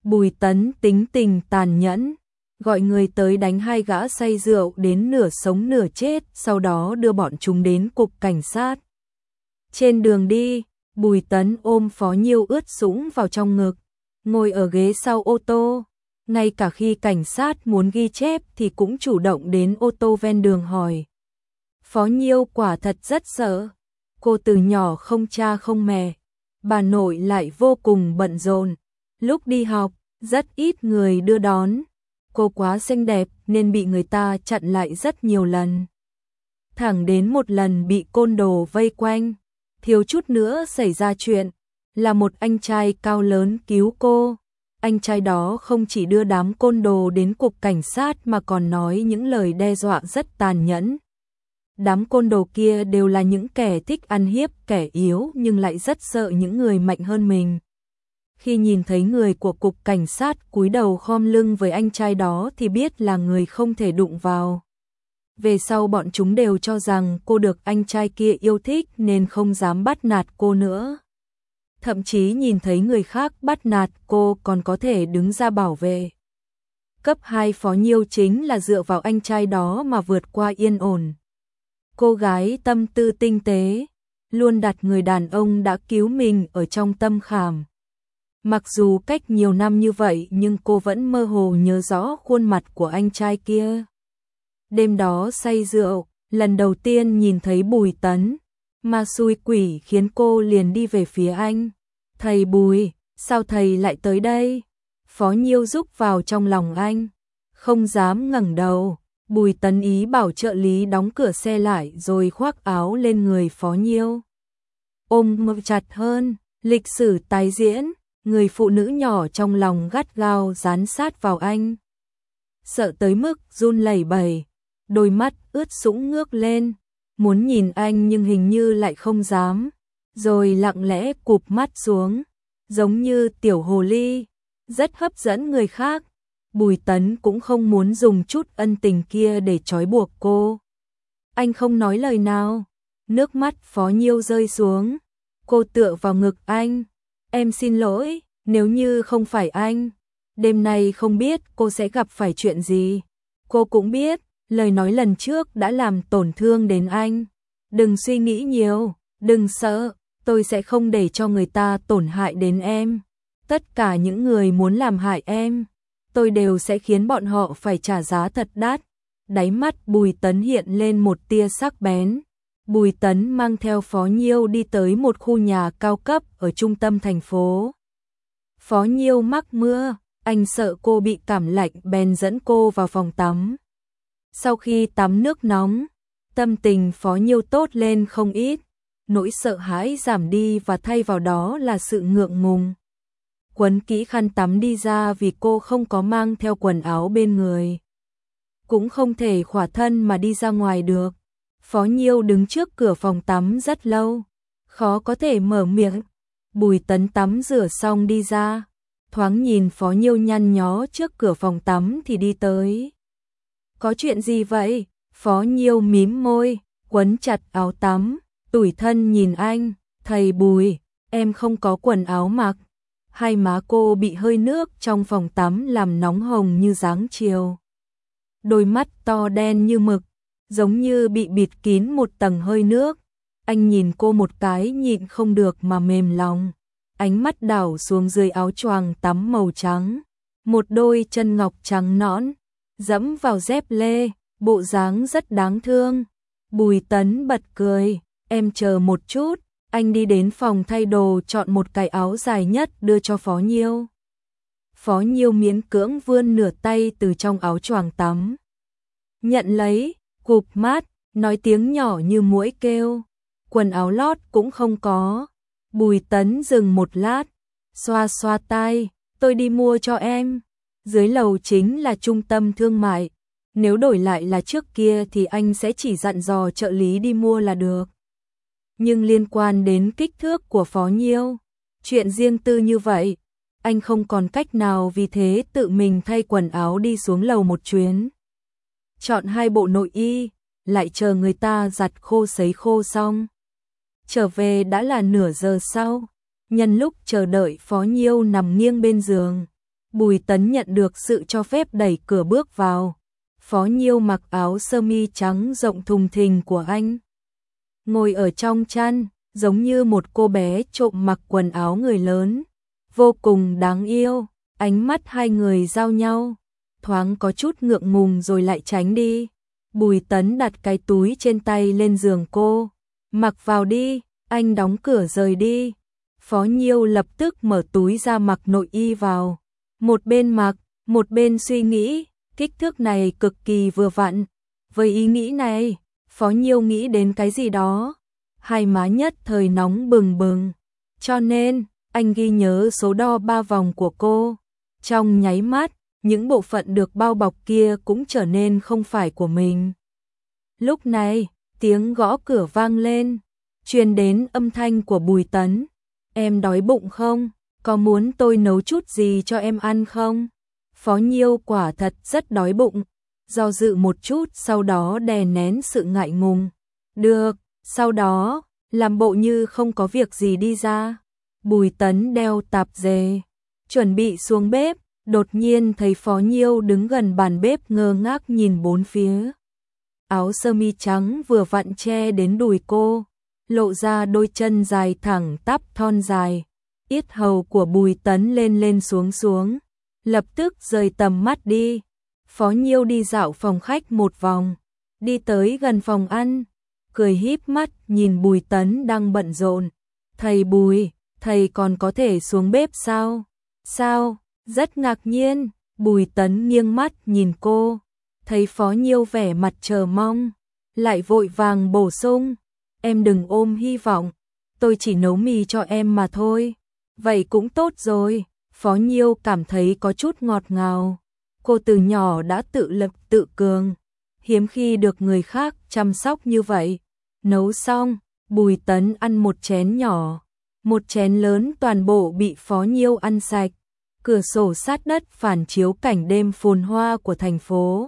S1: Bùi Tấn tính tình tàn nhẫn, gọi người tới đánh hai gã say rượu đến nửa sống nửa chết, sau đó đưa bọn chúng đến cục cảnh sát. Trên đường đi, Bùi Tấn ôm Phó Nhiêu ướt sũng vào trong ngực, ngồi ở ghế sau ô tô. Ngay cả khi cảnh sát muốn ghi chép thì cũng chủ động đến ô tô ven đường hỏi. Phó Nhiêu quả thật rất sợ. Cô từ nhỏ không cha không mẹ, bà nội lại vô cùng bận rộn. Lúc đi học, rất ít người đưa đón. Cô quá xinh đẹp nên bị người ta chặn lại rất nhiều lần. Thẳng đến một lần bị côn đồ vây quanh, thiếu chút nữa xảy ra chuyện, là một anh trai cao lớn cứu cô. Anh trai đó không chỉ đưa đám côn đồ đến cục cảnh sát mà còn nói những lời đe dọa rất tàn nhẫn. Đám côn đồ kia đều là những kẻ thích ăn hiếp kẻ yếu nhưng lại rất sợ những người mạnh hơn mình. Khi nhìn thấy người của cục cảnh sát cúi đầu khom lưng với anh trai đó thì biết là người không thể đụng vào. Về sau bọn chúng đều cho rằng cô được anh trai kia yêu thích nên không dám bắt nạt cô nữa. Thậm chí nhìn thấy người khác bắt nạt cô còn có thể đứng ra bảo vệ. Cấp 2 Phó Nhiêu chính là dựa vào anh trai đó mà vượt qua yên ổn. Cô gái tâm tư tinh tế, luôn đặt người đàn ông đã cứu mình ở trong tâm khảm. Mặc dù cách nhiều năm như vậy nhưng cô vẫn mơ hồ nhớ rõ khuôn mặt của anh trai kia. Đêm đó say rượu, lần đầu tiên nhìn thấy Bùi Tấn, ma xui quỷ khiến cô liền đi về phía anh. Thầy Bùi, sao thầy lại tới đây? Phó Nhiêu rúc vào trong lòng anh, không dám ngẩng đầu. Bùi Tấn ý bảo trợ lý đóng cửa xe lại rồi khoác áo lên người Phó Nhiêu. Ôm chặt hơn, lịch sử tái diễn, người phụ nữ nhỏ trong lòng gắt gao dán sát vào anh. Sợ tới mức run lẩy bẩy, đôi mắt ướt sũng ngước lên, muốn nhìn anh nhưng hình như lại không dám, rồi lặng lẽ cụp mắt xuống, giống như tiểu hồ ly, rất hấp dẫn người khác. Bùi Tấn cũng không muốn dùng chút ân tình kia để trói buộc cô. Anh không nói lời nào, nước mắt Phó Nhiêu rơi xuống, cô tựa vào ngực anh. Em xin lỗi, nếu như không phải anh, đêm nay không biết cô sẽ gặp phải chuyện gì. Cô cũng biết, lời nói lần trước đã làm tổn thương đến anh. Đừng suy nghĩ nhiều, đừng sợ, tôi sẽ không để cho người ta tổn hại đến em. Tất cả những người muốn làm hại em, tôi đều sẽ khiến bọn họ phải trả giá thật đắt. Đáy mắt Bùi Tấn hiện lên một tia sắc bén. Bùi Tấn mang theo Phó Nhiêu đi tới một khu nhà cao cấp ở trung tâm thành phố. Phó Nhiêu mắc mưa, anh sợ cô bị cảm lạnh bèn dẫn cô vào phòng tắm. Sau khi tắm nước nóng, tâm tình Phó Nhiêu tốt lên không ít, nỗi sợ hãi giảm đi và thay vào đó là sự ngượng ngùng. Quấn kỹ khăn tắm đi ra vì cô không có mang theo quần áo bên người. Cũng không thể khỏa thân mà đi ra ngoài được. Phó Nhiêu đứng trước cửa phòng tắm rất lâu, khó có thể mở miệng. Bùi Tấn tắm rửa xong đi ra, thoáng nhìn Phó Nhiêu nhăn nhó trước cửa phòng tắm thì đi tới. Có chuyện gì vậy? Phó Nhiêu mím môi, quấn chặt áo tắm, tủi thân nhìn anh. Thầy Bùi, em không có quần áo mặc. Hai má cô bị hơi nước trong phòng tắm làm nóng hồng như dáng chiều. Đôi mắt to đen như mực, giống như bị bịt kín một tầng hơi nước. Anh nhìn cô một cái nhịn không được mà mềm lòng. Ánh mắt đảo xuống dưới áo choàng tắm màu trắng. Một đôi chân ngọc trắng nõn, dẫm vào dép lê, bộ dáng rất đáng thương. Bùi Tấn bật cười, em chờ một chút. Anh đi đến phòng thay đồ chọn một cái áo dài nhất đưa cho Phó Nhiêu. Phó Nhiêu miễn cưỡng vươn nửa tay từ trong áo choàng tắm. Nhận lấy, cụp mắt, nói tiếng nhỏ như muỗi kêu. Quần áo lót cũng không có. Bùi Tấn dừng một lát, xoa xoa tai, tôi đi mua cho em. Dưới lầu chính là trung tâm thương mại. Nếu đổi lại là trước kia thì anh sẽ chỉ dặn dò trợ lý đi mua là được. Nhưng liên quan đến kích thước của Phó Nhiêu, chuyện riêng tư như vậy, anh không còn cách nào vì thế tự mình thay quần áo đi xuống lầu một chuyến. Chọn 2 bộ nội y, lại chờ người ta giặt khô sấy khô xong. Trở về đã là nửa giờ sau, nhân lúc chờ đợi Phó Nhiêu nằm nghiêng bên giường, Bùi Tấn nhận được sự cho phép đẩy cửa bước vào. Phó Nhiêu mặc áo sơ mi trắng rộng thùng thình của anh. Ngồi ở trong chăn, giống như một cô bé trộm mặc quần áo người lớn. Vô cùng đáng yêu, ánh mắt hai người giao nhau. Thoáng có chút ngượng ngùng rồi lại tránh đi. Bùi Tấn đặt cái túi trên tay lên giường cô. Mặc vào đi, anh đóng cửa rời đi. Phó Nhiêu lập tức mở túi ra mặc nội y vào. Một bên mặc, một bên suy nghĩ, kích thước này cực kỳ vừa vặn. Với ý nghĩ này, Phó Nhiêu nghĩ đến cái gì đó. Hai má nhất thời nóng bừng bừng. Cho nên, anh ghi nhớ số đo 3 vòng của cô. Trong nháy mắt, những bộ phận được bao bọc kia cũng trở nên không phải của mình. Lúc này, tiếng gõ cửa vang lên, truyền đến âm thanh của Bùi Tấn. Em đói bụng không? Có muốn tôi nấu chút gì cho em ăn không? Phó Nhiêu quả thật rất đói bụng, do dự một chút sau đó đè nén sự ngại ngùng. Được, sau đó, làm bộ như không có việc gì đi ra. Bùi Tấn đeo tạp dề, chuẩn bị xuống bếp, đột nhiên thấy Phó Nhiêu đứng gần bàn bếp ngơ ngác nhìn bốn phía. Áo sơ mi trắng vừa vặn che đến đùi cô, lộ ra đôi chân dài thẳng tắp thon dài. Yết hầu của Bùi Tấn lên lên xuống xuống, lập tức rời tầm mắt đi. Phó Nhiêu đi dạo phòng khách một vòng, đi tới gần phòng ăn, cười híp mắt nhìn Bùi Tấn đang bận rộn. Thầy Bùi, thầy còn có thể xuống bếp sao? Sao? Rất ngạc nhiên, Bùi Tấn nghiêng mắt nhìn cô, thấy Phó Nhiêu vẻ mặt chờ mong, lại vội vàng bổ sung, em đừng ôm hy vọng, tôi chỉ nấu mì cho em mà thôi. Vậy cũng tốt rồi, Phó Nhiêu cảm thấy có chút ngọt ngào. Cô từ nhỏ đã tự lập tự cường, hiếm khi được người khác chăm sóc như vậy. Nấu xong, Bùi Tấn ăn một chén nhỏ, một chén lớn toàn bộ bị Phó Nhiêu ăn sạch. Cửa sổ sát đất phản chiếu cảnh đêm phồn hoa của thành phố.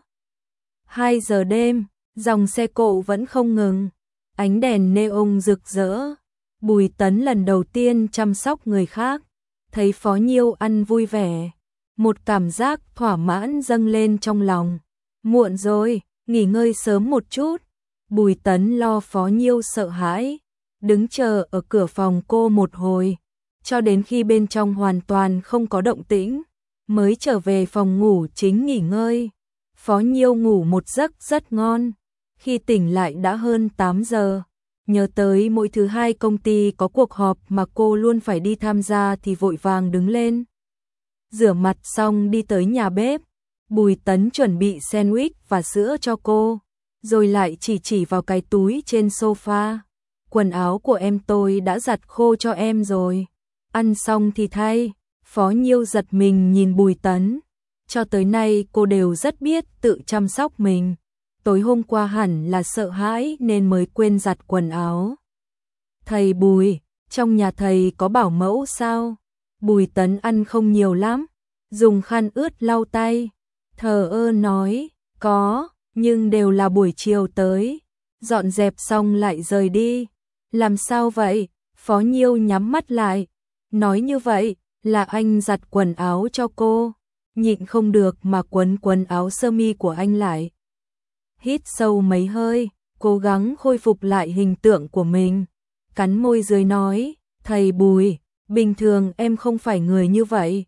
S1: 2 giờ đêm, dòng xe cộ vẫn không ngừng, ánh đèn neon rực rỡ. Bùi Tấn lần đầu tiên chăm sóc người khác, thấy Phó Nhiêu ăn vui vẻ, một cảm giác thỏa mãn dâng lên trong lòng. Muộn rồi, nghỉ ngơi sớm một chút. Bùi Tấn lo Phó Nhiêu sợ hãi, đứng chờ ở cửa phòng cô một hồi, cho đến khi bên trong hoàn toàn không có động tĩnh, mới trở về phòng ngủ chính nghỉ ngơi. Phó Nhiêu ngủ một giấc rất ngon, khi tỉnh lại đã hơn 8 giờ. Nhớ tới mỗi thứ hai công ty có cuộc họp mà cô luôn phải đi tham gia thì vội vàng đứng lên. Rửa mặt xong đi tới nhà bếp, Bùi Tấn chuẩn bị sandwich và sữa cho cô, rồi lại chỉ vào cái túi trên sofa. Quần áo của em tôi đã giặt khô cho em rồi. Ăn xong thì thay. Phó Nhiêu giật mình nhìn Bùi Tấn. Cho tới nay cô đều rất biết tự chăm sóc mình. Tối hôm qua hẳn là sợ hãi nên mới quên giặt quần áo. Thầy Bùi, trong nhà thầy có bảo mẫu sao? Bùi Tấn ăn không nhiều lắm, dùng khăn ướt lau tay, thờ ơ nói, có, nhưng đều là buổi chiều tới, dọn dẹp xong lại rời đi. Làm sao vậy? Phó Nhiêu nhắm mắt lại, nói như vậy là anh giặt quần áo cho cô, nhịn không được mà quấn quần áo sơ mi của anh lại. Hít sâu mấy hơi, cố gắng khôi phục lại hình tượng của mình, cắn môi dưới nói, thầy Bùi, bình thường em không phải người như vậy.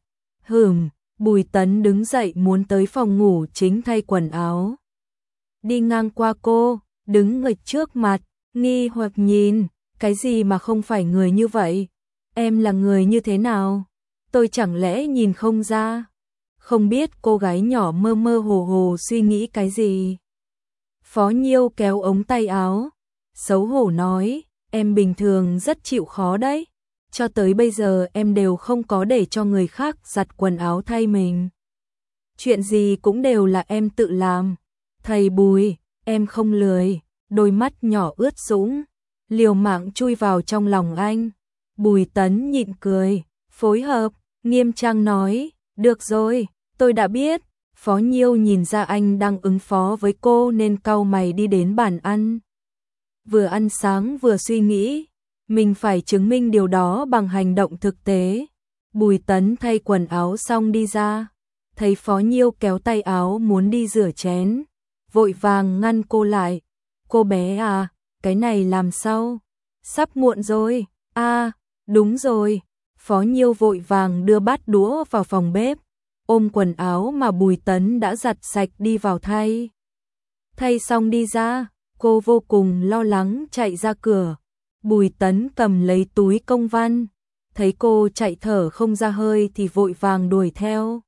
S1: Bùi Tấn đứng dậy muốn tới phòng ngủ chính thay quần áo. Đi ngang qua cô, đứng nghịch trước mặt, nghi hoặc nhìn, cái gì mà không phải người như vậy? Em là người như thế nào? Tôi chẳng lẽ nhìn không ra? Không biết cô gái nhỏ mơ mơ hồ hồ suy nghĩ cái gì. Phó Nhiêu kéo ống tay áo, xấu hổ nói, em bình thường rất chịu khó đấy. Cho tới bây giờ em đều không có để cho người khác giặt quần áo thay mình. Chuyện gì cũng đều là em tự làm. Thầy Bùi, em không lười. Đôi mắt nhỏ ướt sũng, liều mạng chui vào trong lòng anh. Bùi Tấn nhịn cười, phối hợp, nghiêm trang nói, được rồi, tôi đã biết. Phó Nhiêu nhìn ra anh đang ứng phó với cô nên cau mày đi đến bàn ăn. Vừa ăn sáng vừa suy nghĩ, mình phải chứng minh điều đó bằng hành động thực tế. Bùi Tấn thay quần áo xong đi ra, thấy Phó Nhiêu kéo tay áo muốn đi rửa chén, vội vàng ngăn cô lại. Cô bé à, cái này làm sao? Sắp muộn rồi. À, đúng rồi. Phó Nhiêu vội vàng đưa bát đũa vào phòng bếp, ôm quần áo mà Bùi Tấn đã giặt sạch đi vào thay. Thay xong đi ra, cô vô cùng lo lắng chạy ra cửa. Bùi Tấn cầm lấy túi công văn, thấy cô chạy thở không ra hơi thì vội vàng đuổi theo.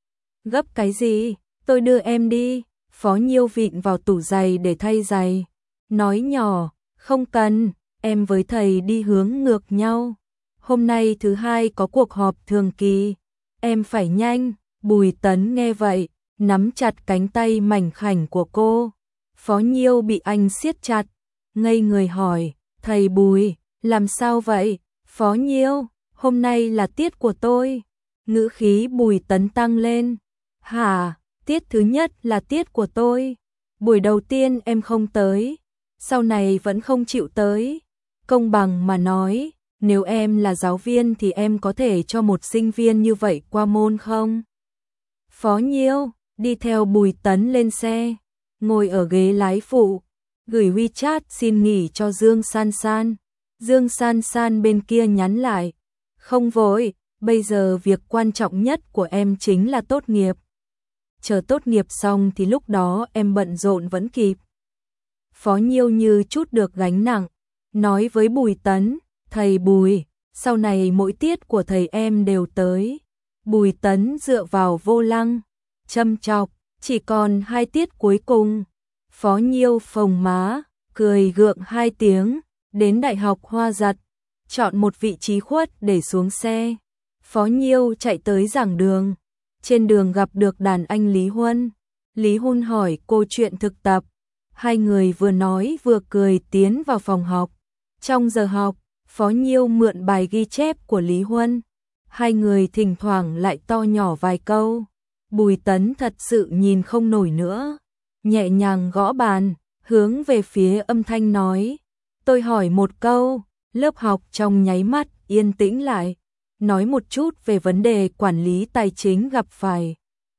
S1: Gấp cái gì? Tôi đưa em đi. Phó Nhiêu vịn vào tủ giày để thay giày, nói nhỏ, không cần, em với thầy đi hướng ngược nhau. Hôm nay thứ hai có cuộc họp thường kỳ, em phải nhanh. Bùi Tấn nghe vậy, nắm chặt cánh tay mảnh khảnh của cô. Phó Nhiêu bị anh siết chặt, ngây người hỏi, thầy Bùi, làm sao vậy? Phó Nhiêu, hôm nay là tiết của tôi. Ngữ khí Bùi Tấn tăng lên. Hả, tiết thứ nhất là tiết của tôi. Buổi đầu tiên em không tới, sau này vẫn không chịu tới. Công bằng mà nói, nếu em là giáo viên thì em có thể cho một sinh viên như vậy qua môn không? Phó Nhiêu đi theo Bùi Tấn lên xe, ngồi ở ghế lái phụ, gửi WeChat xin nghỉ cho Dương San San. Dương San San bên kia nhắn lại, không vội, bây giờ việc quan trọng nhất của em chính là tốt nghiệp. Chờ tốt nghiệp xong thì lúc đó em bận rộn vẫn kịp. Phó Nhiêu như chút được gánh nặng, nói với Bùi Tấn, thầy Bùi, sau này mỗi tiết của thầy em đều tới. Bùi Tấn dựa vào vô lăng, châm chọc, chỉ còn 2 tiết cuối cùng. Phó Nhiêu phồng má, cười gượng 2 tiếng, đến Đại học Hoa Giật, chọn một vị trí khuất để xuống xe. Phó Nhiêu chạy tới giảng đường, trên đường gặp được đàn anh Lý Huân. Lý Huân hỏi cô chuyện thực tập, hai người vừa nói vừa cười tiến vào phòng học. Trong giờ học, Phó Nhiêu mượn bài ghi chép của Lý Huân, hai người thỉnh thoảng lại to nhỏ vài câu. Bùi Tấn thật sự nhìn không nổi nữa, nhẹ nhàng gõ bàn, hướng về phía âm thanh nói, tôi hỏi một câu. Lớp học trong nháy mắt yên tĩnh lại, nói một chút về vấn đề quản lý tài chính gặp phải.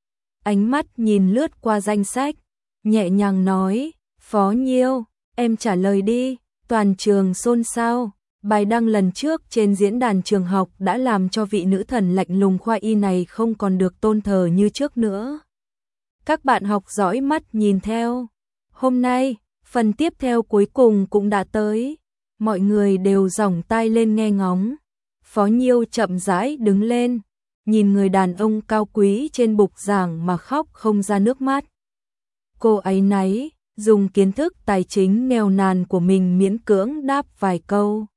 S1: Ánh mắt nhìn lướt qua danh sách, nhẹ nhàng nói, Phó Nhiêu, em trả lời đi. Toàn trường xôn xao, bài đăng lần trước trên diễn đàn trường học đã làm cho vị nữ thần lạnh lùng khoa y này không còn được tôn thờ như trước nữa. Các bạn học dõi mắt nhìn theo. Hôm nay, phần tiếp theo cuối cùng cũng đã tới. Mọi người đều dòng tai lên nghe ngóng. Phó Nhiêu chậm rãi đứng lên, nhìn người đàn ông cao quý trên bục giảng mà khóc không ra nước mắt. Cô ấy náy, dùng kiến thức tài chính nghèo nàn của mình miễn cưỡng đáp vài câu.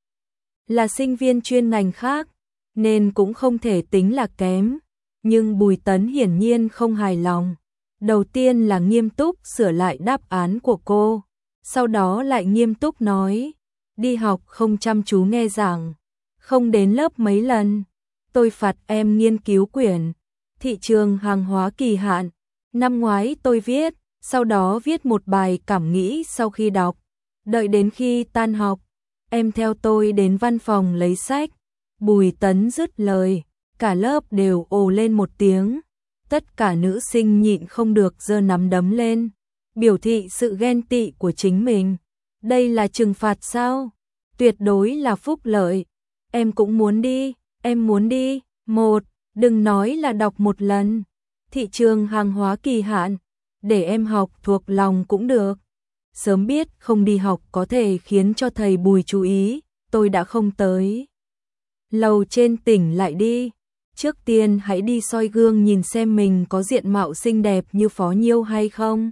S1: Là sinh viên chuyên ngành khác, nên cũng không thể tính là kém. Nhưng Bùi Tấn hiển nhiên không hài lòng. Đầu tiên là nghiêm túc sửa lại đáp án của cô, sau đó lại nghiêm túc nói, đi học không chăm chú nghe giảng, không đến lớp mấy lần. Tôi phạt em nghiên cứu quyển thị trường hàng hóa kỳ hạn. Năm ngoái tôi viết, sau đó viết một bài cảm nghĩ sau khi đọc. Đợi đến khi tan học, em theo tôi đến văn phòng lấy sách. Bùi Tấn dứt lời, cả lớp đều ồ lên một tiếng. Tất cả nữ sinh nhịn không được giơ nắm đấm lên, biểu thị sự ghen tị của chính mình. Đây là trừng phạt sao? Tuyệt đối là phúc lợi. Em cũng muốn đi, em muốn đi. Một, đừng nói là đọc một lần. Thị trường hàng hóa kỳ hạn, để em học thuộc lòng cũng được. Sớm biết không đi học có thể khiến cho thầy Bùi chú ý, tôi đã không tới. Lầu trên tỉnh lại đi. Trước tiên hãy đi soi gương nhìn xem mình có diện mạo xinh đẹp như Phó Nhiêu hay không.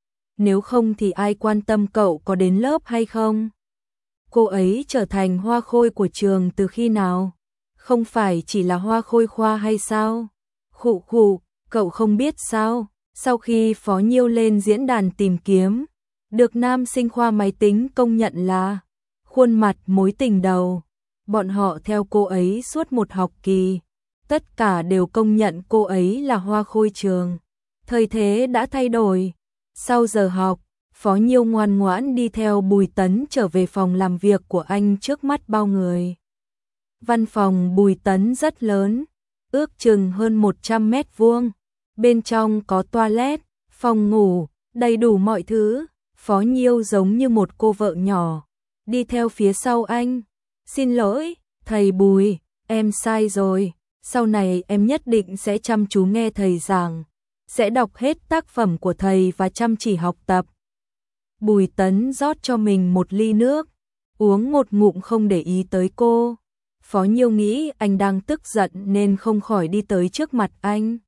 S1: Nếu không thì ai quan tâm cậu có đến lớp hay không. Cô ấy trở thành hoa khôi của trường từ khi nào? Không phải chỉ là hoa khôi khoa hay sao? Khụ khụ, cậu không biết sao? Sau khi Phó Nhiêu lên diễn đàn tìm kiếm, được nam sinh khoa máy tính công nhận là khuôn mặt mối tình đầu. Bọn họ theo cô ấy suốt một học kỳ, tất cả đều công nhận cô ấy là hoa khôi trường. Thời thế đã thay đổi. Sau giờ học, Phó Nhiêu ngoan ngoãn đi theo Bùi Tấn trở về phòng làm việc của anh trước mắt bao người. Văn phòng Bùi Tấn rất lớn, ước chừng hơn 100 mét vuông. Bên trong có toilet, phòng ngủ, đầy đủ mọi thứ. Phó Nhiêu giống như một cô vợ nhỏ, đi theo phía sau anh. Xin lỗi, thầy Bùi, em sai rồi. Sau này em nhất định sẽ chăm chú nghe thầy giảng, sẽ đọc hết tác phẩm của thầy và chăm chỉ học tập. Bùi Tấn rót cho mình một ly nước, uống một ngụm không để ý tới cô. Phó Nhiêu nghĩ anh đang tức giận nên không khỏi đi tới trước mặt anh.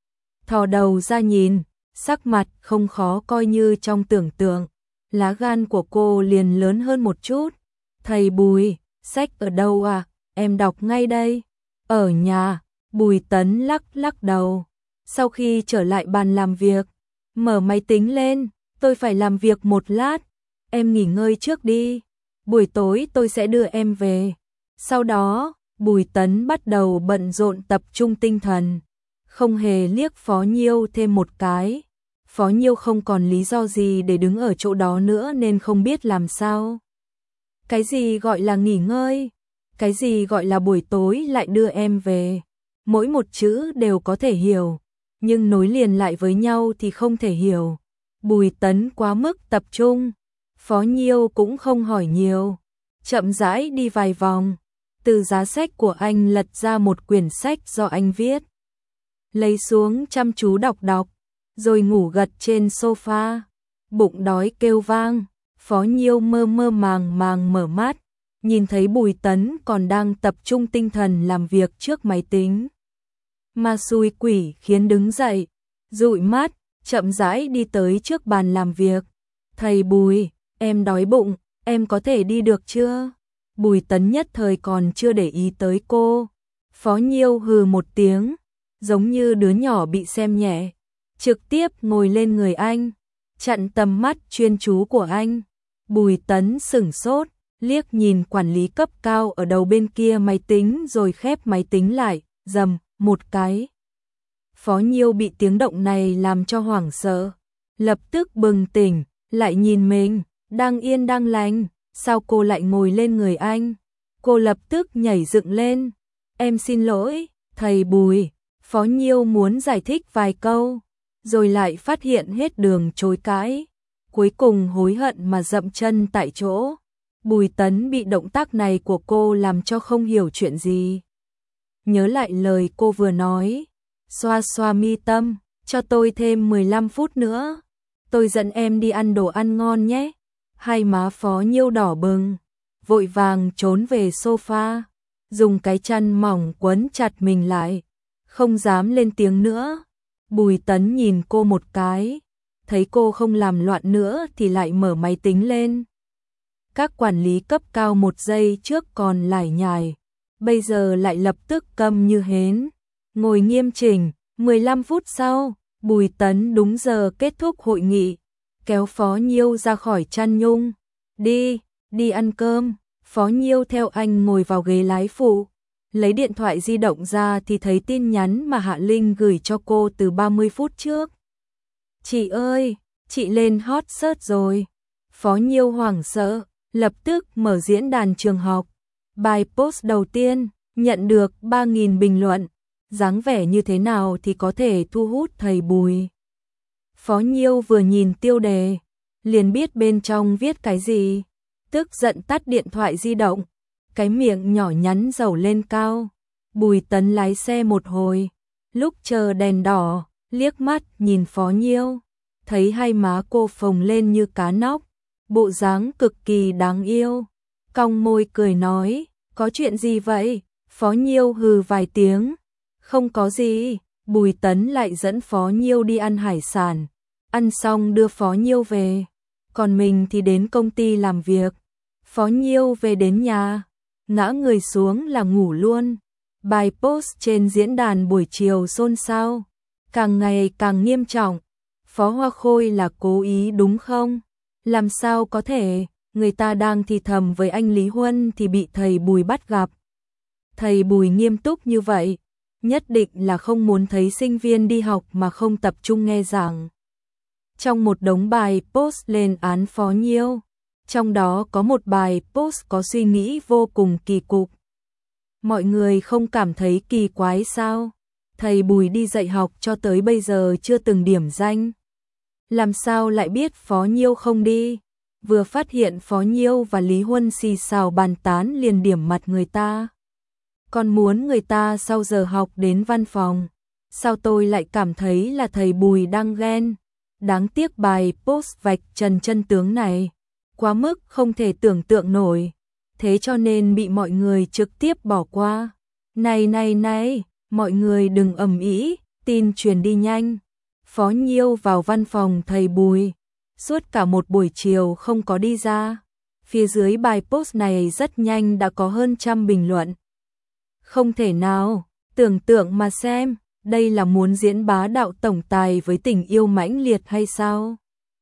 S1: Thò đầu ra nhìn, sắc mặt không khó coi như trong tưởng tượng. Lá gan của cô liền lớn hơn một chút. Thầy Bùi, sách ở đâu à? Em đọc ngay đây. Ở nhà. Bùi Tấn lắc lắc đầu. Sau khi trở lại bàn làm việc, mở máy tính lên. Tôi phải làm việc một lát. Em nghỉ ngơi trước đi. Buổi tối tôi sẽ đưa em về. Sau đó, Bùi Tấn bắt đầu bận rộn tập trung tinh thần, không hề liếc Phó Nhiêu thêm một cái. Phó Nhiêu không còn lý do gì để đứng ở chỗ đó nữa nên không biết làm sao. Cái gì gọi là nghỉ ngơi? Cái gì gọi là buổi tối lại đưa em về? Mỗi một chữ đều có thể hiểu, nhưng nối liền lại với nhau thì không thể hiểu. Bùi Tấn quá mức tập trung. Phó Nhiêu cũng không hỏi nhiều, chậm rãi đi vài vòng. Từ giá sách của anh lật ra một quyển sách do anh viết, lấy xuống chăm chú đọc, rồi ngủ gật trên sofa. Bụng đói kêu vang, Phó Nhiêu mơ mơ màng màng mở mắt, nhìn thấy Bùi Tấn còn đang tập trung tinh thần làm việc trước máy tính. Ma xui quỷ khiến đứng dậy, dụi mắt, chậm rãi đi tới trước bàn làm việc. Thầy Bùi, em đói bụng, em có thể đi được chưa? Bùi Tấn nhất thời còn chưa để ý tới cô. Phó Nhiêu hừ một tiếng, giống như đứa nhỏ bị xem nhẹ, trực tiếp ngồi lên người anh, chặn tầm mắt chuyên chú của anh. Bùi Tấn sửng sốt, liếc nhìn quản lý cấp cao ở đầu bên kia máy tính rồi khép máy tính lại, rầm một cái. Phó Nhiêu bị tiếng động này làm cho hoảng sợ, lập tức bừng tỉnh, lại nhìn mình, đang yên đang lành, sao cô lại ngồi lên người anh? Cô lập tức nhảy dựng lên. Em xin lỗi, thầy Bùi. Phó Nhiêu muốn giải thích vài câu, rồi lại phát hiện hết đường chối cãi. Cuối cùng hối hận mà dậm chân tại chỗ. Bùi Tấn bị động tác này của cô làm cho không hiểu chuyện gì. Nhớ lại lời cô vừa nói, xoa xoa mi tâm, cho tôi thêm 15 phút nữa. Tôi dẫn em đi ăn đồ ăn ngon nhé. Hai má Phó Nhiêu đỏ bừng, vội vàng trốn về sofa, dùng cái chăn mỏng quấn chặt mình lại, không dám lên tiếng nữa. Bùi Tấn nhìn cô một cái, thấy cô không làm loạn nữa thì lại mở máy tính lên. Các quản lý cấp cao một giây trước còn lải nhải, bây giờ lại lập tức câm như hến, ngồi nghiêm chỉnh. 15 phút sau, Bùi Tấn đúng giờ kết thúc hội nghị, kéo Phó Nhiêu ra khỏi chăn nhung. Đi ăn cơm. Phó Nhiêu theo anh ngồi vào ghế lái phụ, lấy điện thoại di động ra thì thấy tin nhắn mà Hạ Linh gửi cho cô từ 30 phút trước. Chị ơi, chị lên hot search rồi. Phó Nhiêu hoảng sợ, lập tức mở diễn đàn trường học. Bài post đầu tiên, nhận được 3.000 bình luận. Dáng vẻ như thế nào thì có thể thu hút thầy Bùi? Phó Nhiêu vừa nhìn tiêu đề, liền biết bên trong viết cái gì. Tức giận tắt điện thoại di động, cái miệng nhỏ nhắn dầu lên cao. Bùi Tấn lái xe một hồi, lúc chờ đèn đỏ, liếc mắt nhìn Phó Nhiêu, thấy hai má cô phồng lên như cá nóc, bộ dáng cực kỳ đáng yêu. Cong môi cười nói, có chuyện gì vậy? Phó Nhiêu hừ vài tiếng, không có gì. Bùi Tấn lại dẫn Phó Nhiêu đi ăn hải sản, ăn xong đưa Phó Nhiêu về, còn mình thì đến công ty làm việc. Phó Nhiêu về đến nhà, ngã người xuống là ngủ luôn. Bài post trên diễn đàn buổi chiều xôn xao, càng ngày càng nghiêm trọng. Phó Hoa Khôi là cố ý đúng không? Làm sao có thể, người ta đang thì thầm với anh Lý Huân thì bị thầy Bùi bắt gặp. Thầy Bùi nghiêm túc như vậy, nhất định là không muốn thấy sinh viên đi học mà không tập trung nghe giảng. Trong một đống bài post lên án Phó Nhiêu, trong đó có một bài post có suy nghĩ vô cùng kỳ cục. Mọi người không cảm thấy kỳ quái sao? thầy Bùi đi dạy học cho tới bây giờ chưa từng điểm danh. Làm sao lại biết Phó Nhiêu không đi? Vừa phát hiện Phó Nhiêu và Lý Huân xì xào bàn tán liền điểm mặt người ta. Còn muốn người ta sau giờ học đến văn phòng. Sao tôi lại cảm thấy là thầy Bùi đang ghen? Đáng tiếc bài post vạch trần chân tướng này quá mức không thể tưởng tượng nổi, thế cho nên bị mọi người trực tiếp bỏ qua. Này, mọi người đừng ầm ĩ, tin truyền đi nhanh. Phó Nhiêu vào văn phòng thầy Bùi, suốt cả một buổi chiều không có đi ra. Phía dưới bài post này rất nhanh đã có hơn 100 bình luận. Không thể nào, tưởng tượng mà xem, đây là muốn diễn bá đạo tổng tài với tình yêu mãnh liệt hay sao?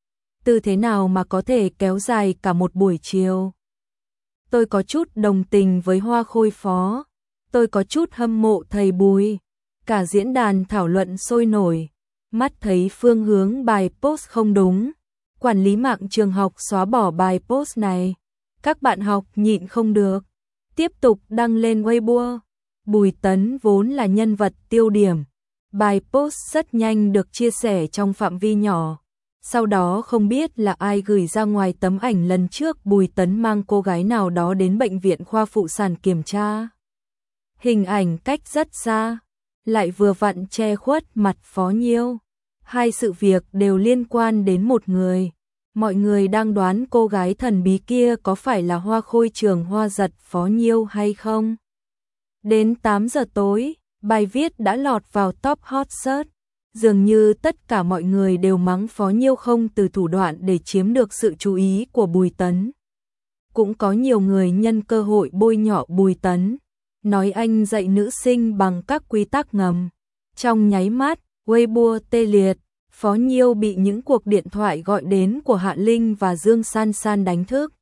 S1: Từ thế nào mà có thể kéo dài cả một buổi chiều? Tôi có chút đồng tình với Hoa Khôi Phó, tôi có chút hâm mộ thầy Bùi. Cả diễn đàn thảo luận sôi nổi, mắt thấy phương hướng bài post không đúng. Quản lý mạng trường học xóa bỏ bài post này. Các bạn học nhịn không được, tiếp tục đăng lên Weibo. Bùi Tấn vốn là nhân vật tiêu điểm. Bài post rất nhanh được chia sẻ trong phạm vi nhỏ. Sau đó không biết là ai gửi ra ngoài tấm ảnh lần trước Bùi Tấn mang cô gái nào đó đến bệnh viện khoa phụ sản kiểm tra. Hình ảnh cách rất xa, lại vừa vặn che khuất mặt Phó Nhiêu. Hai sự việc đều liên quan đến một người. Mọi người đang đoán cô gái thần bí kia có phải là Hoa Khôi trường Hoa Giật Phó Nhiêu hay không? Đến 8 giờ tối, bài viết đã lọt vào top hot search. Dường như tất cả mọi người đều mắng Phó Nhiêu không từ thủ đoạn để chiếm được sự chú ý của Bùi Tấn. Cũng có nhiều người nhân cơ hội bôi nhọ Bùi Tấn, nói anh dạy nữ sinh bằng các quy tắc ngầm. Trong nháy mắt, Weibo tê liệt, Phó Nhiêu bị những cuộc điện thoại gọi đến của Hạ Linh và Dương San San đánh thức.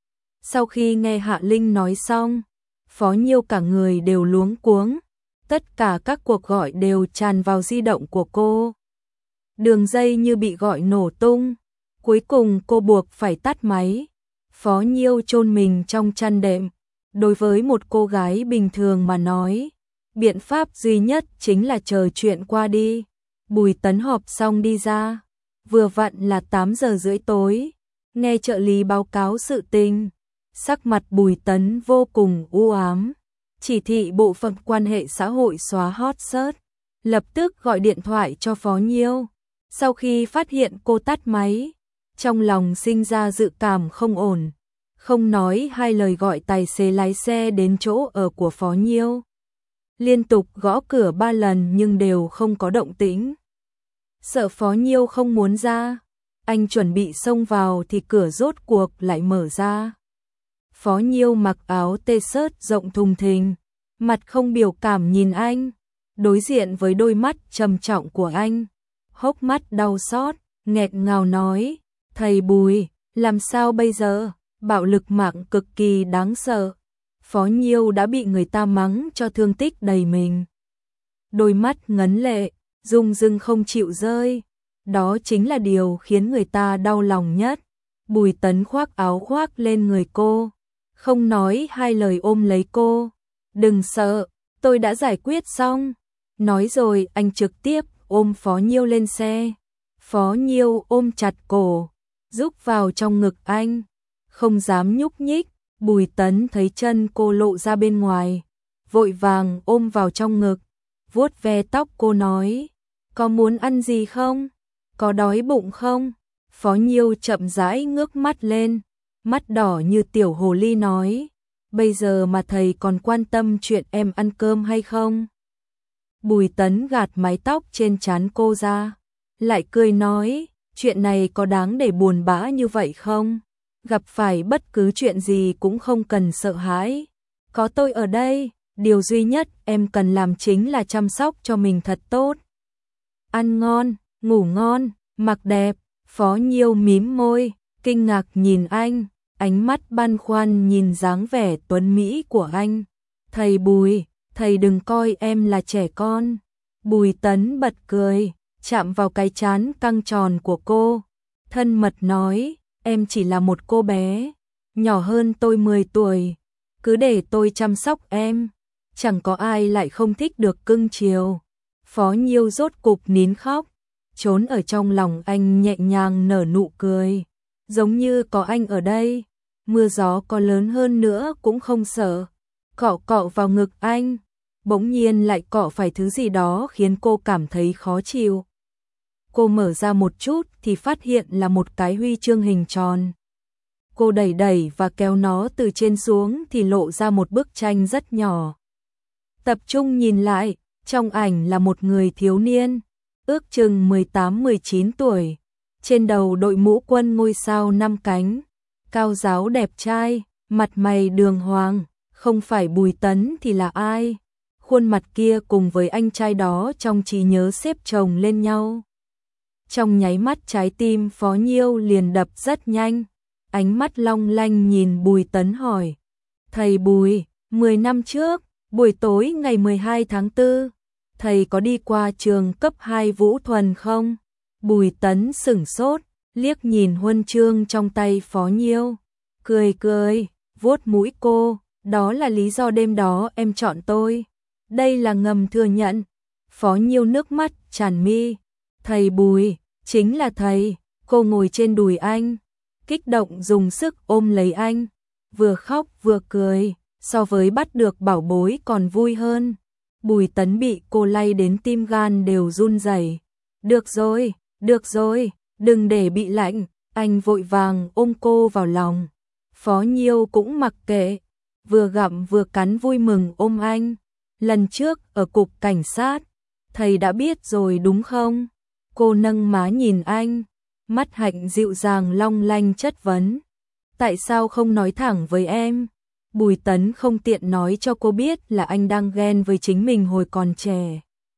S1: Sau khi nghe Hạ Linh nói xong, Phó Nhiêu cả người đều luống cuống. Tất cả các cuộc gọi đều tràn vào di động của cô. Đường dây như bị gọi nổ tung. Cuối cùng cô buộc phải tắt máy. Phó Nhiêu chôn mình trong chăn đệm. Đối với một cô gái bình thường mà nói, biện pháp duy nhất chính là chờ chuyện qua đi. Bùi Tấn họp xong đi ra. Vừa vặn là 8 giờ rưỡi tối. Nghe trợ lý báo cáo sự tình. Sắc mặt Bùi Tấn vô cùng u ám. Chỉ thị bộ phận quan hệ xã hội xóa hot search, lập tức gọi điện thoại cho Phó Nhiêu. Sau khi phát hiện cô tắt máy, trong lòng sinh ra dự cảm không ổn, không nói hai lời gọi tài xế lái xe đến chỗ ở của Phó Nhiêu. Liên tục gõ cửa 3 lần nhưng đều không có động tĩnh. Sợ Phó Nhiêu không muốn ra, anh chuẩn bị xông vào thì cửa rốt cuộc lại mở ra. Phó Nhiêu mặc áo t-shirt rộng thùng thình, mặt không biểu cảm nhìn anh, đối diện với đôi mắt trầm trọng của anh, hốc mắt đau xót, nghẹt ngào nói, thầy Bùi, làm sao bây giờ, bạo lực mạng cực kỳ đáng sợ. Phó Nhiêu đã bị người ta mắng cho thương tích đầy mình. Đôi mắt ngấn lệ, rưng rưng không chịu rơi, đó chính là điều khiến người ta đau lòng nhất. Bùi Tấn khoác áo khoác lên người cô, không nói hai lời ôm lấy cô. Đừng sợ, tôi đã giải quyết xong. Nói rồi anh trực tiếp ôm Phó Nhiêu lên xe. Phó Nhiêu ôm chặt cổ, rúc vào trong ngực anh, không dám nhúc nhích. Bùi Tấn thấy chân cô lộ ra bên ngoài, vội vàng ôm vào trong ngực, vuốt ve tóc cô nói, có muốn ăn gì không? Có đói bụng không? Phó Nhiêu chậm rãi ngước mắt lên, mắt đỏ như tiểu hồ ly nói, bây giờ mà thầy còn quan tâm chuyện em ăn cơm hay không? Bùi Tấn gạt mái tóc trên trán cô ra, lại cười nói, chuyện này có đáng để buồn bã như vậy không? Gặp phải bất cứ chuyện gì cũng không cần sợ hãi. Có tôi ở đây, điều duy nhất em cần làm chính là chăm sóc cho mình thật tốt. Ăn ngon, ngủ ngon, mặc đẹp. Phó Nhiêu mím môi, kinh ngạc nhìn anh, ánh mắt băn khoăn nhìn dáng vẻ tuấn mỹ của anh. Thầy Bùi, thầy đừng coi em là trẻ con. Bùi Tấn bật cười, chạm vào cái trán căng tròn của cô, thân mật nói, em chỉ là một cô bé, nhỏ hơn tôi 10 tuổi, cứ để tôi chăm sóc em, chẳng có ai lại không thích được cưng chiều. Phó Nhiêu rốt cục nín khóc, trốn ở trong lòng anh nhẹ nhàng nở nụ cười. Giống như có anh ở đây, mưa gió có lớn hơn nữa cũng không sợ. Cọ cọ vào ngực anh, bỗng nhiên lại cọ phải thứ gì đó khiến cô cảm thấy khó chịu. Cô mở ra một chút thì phát hiện là một cái huy chương hình tròn. Cô đẩy đẩy và kéo nó từ trên xuống thì lộ ra một bức tranh rất nhỏ. Tập trung nhìn lại, trong ảnh là một người thiếu niên, ước chừng 18-19 tuổi. Trên đầu đội mũ quân ngôi sao 5 cánh, cao ráo đẹp trai, mặt mày đường hoàng, không phải Bùi Tấn thì là ai? Khuôn mặt kia cùng với anh trai đó trong trí nhớ xếp chồng lên nhau. Trong nháy mắt trái tim Phó Nhiêu liền đập rất nhanh, ánh mắt long lanh nhìn Bùi Tấn hỏi. Thầy Bùi, 10 năm trước, buổi tối ngày 12 tháng 4, thầy có đi qua trường cấp 2 Vũ Thuần không? Bùi Tấn sửng sốt, liếc nhìn huân chương trong tay Phó Nhiêu, cười cười, vuốt mũi cô, đó là lý do đêm đó em chọn tôi. Đây là ngầm thừa nhận. Phó Nhiêu nước mắt tràn mi. Thầy Bùi, chính là thầy. Cô ngồi trên đùi anh, kích động dùng sức ôm lấy anh, vừa khóc vừa cười, so với bắt được bảo bối còn vui hơn. Bùi Tấn bị cô lay đến tim gan đều run rẩy. Được rồi, đừng để bị lạnh. Anh vội vàng ôm cô vào lòng. Phó Nhiêu cũng mặc kệ, vừa gặm vừa cắn vui mừng ôm anh. Lần trước ở cục cảnh sát, thầy đã biết rồi đúng không? Cô nâng má nhìn anh, mắt hạnh dịu dàng long lanh chất vấn. Tại sao không nói thẳng với em? Bùi Tấn không tiện nói cho cô biết là anh đang ghen với chính mình hồi còn trẻ.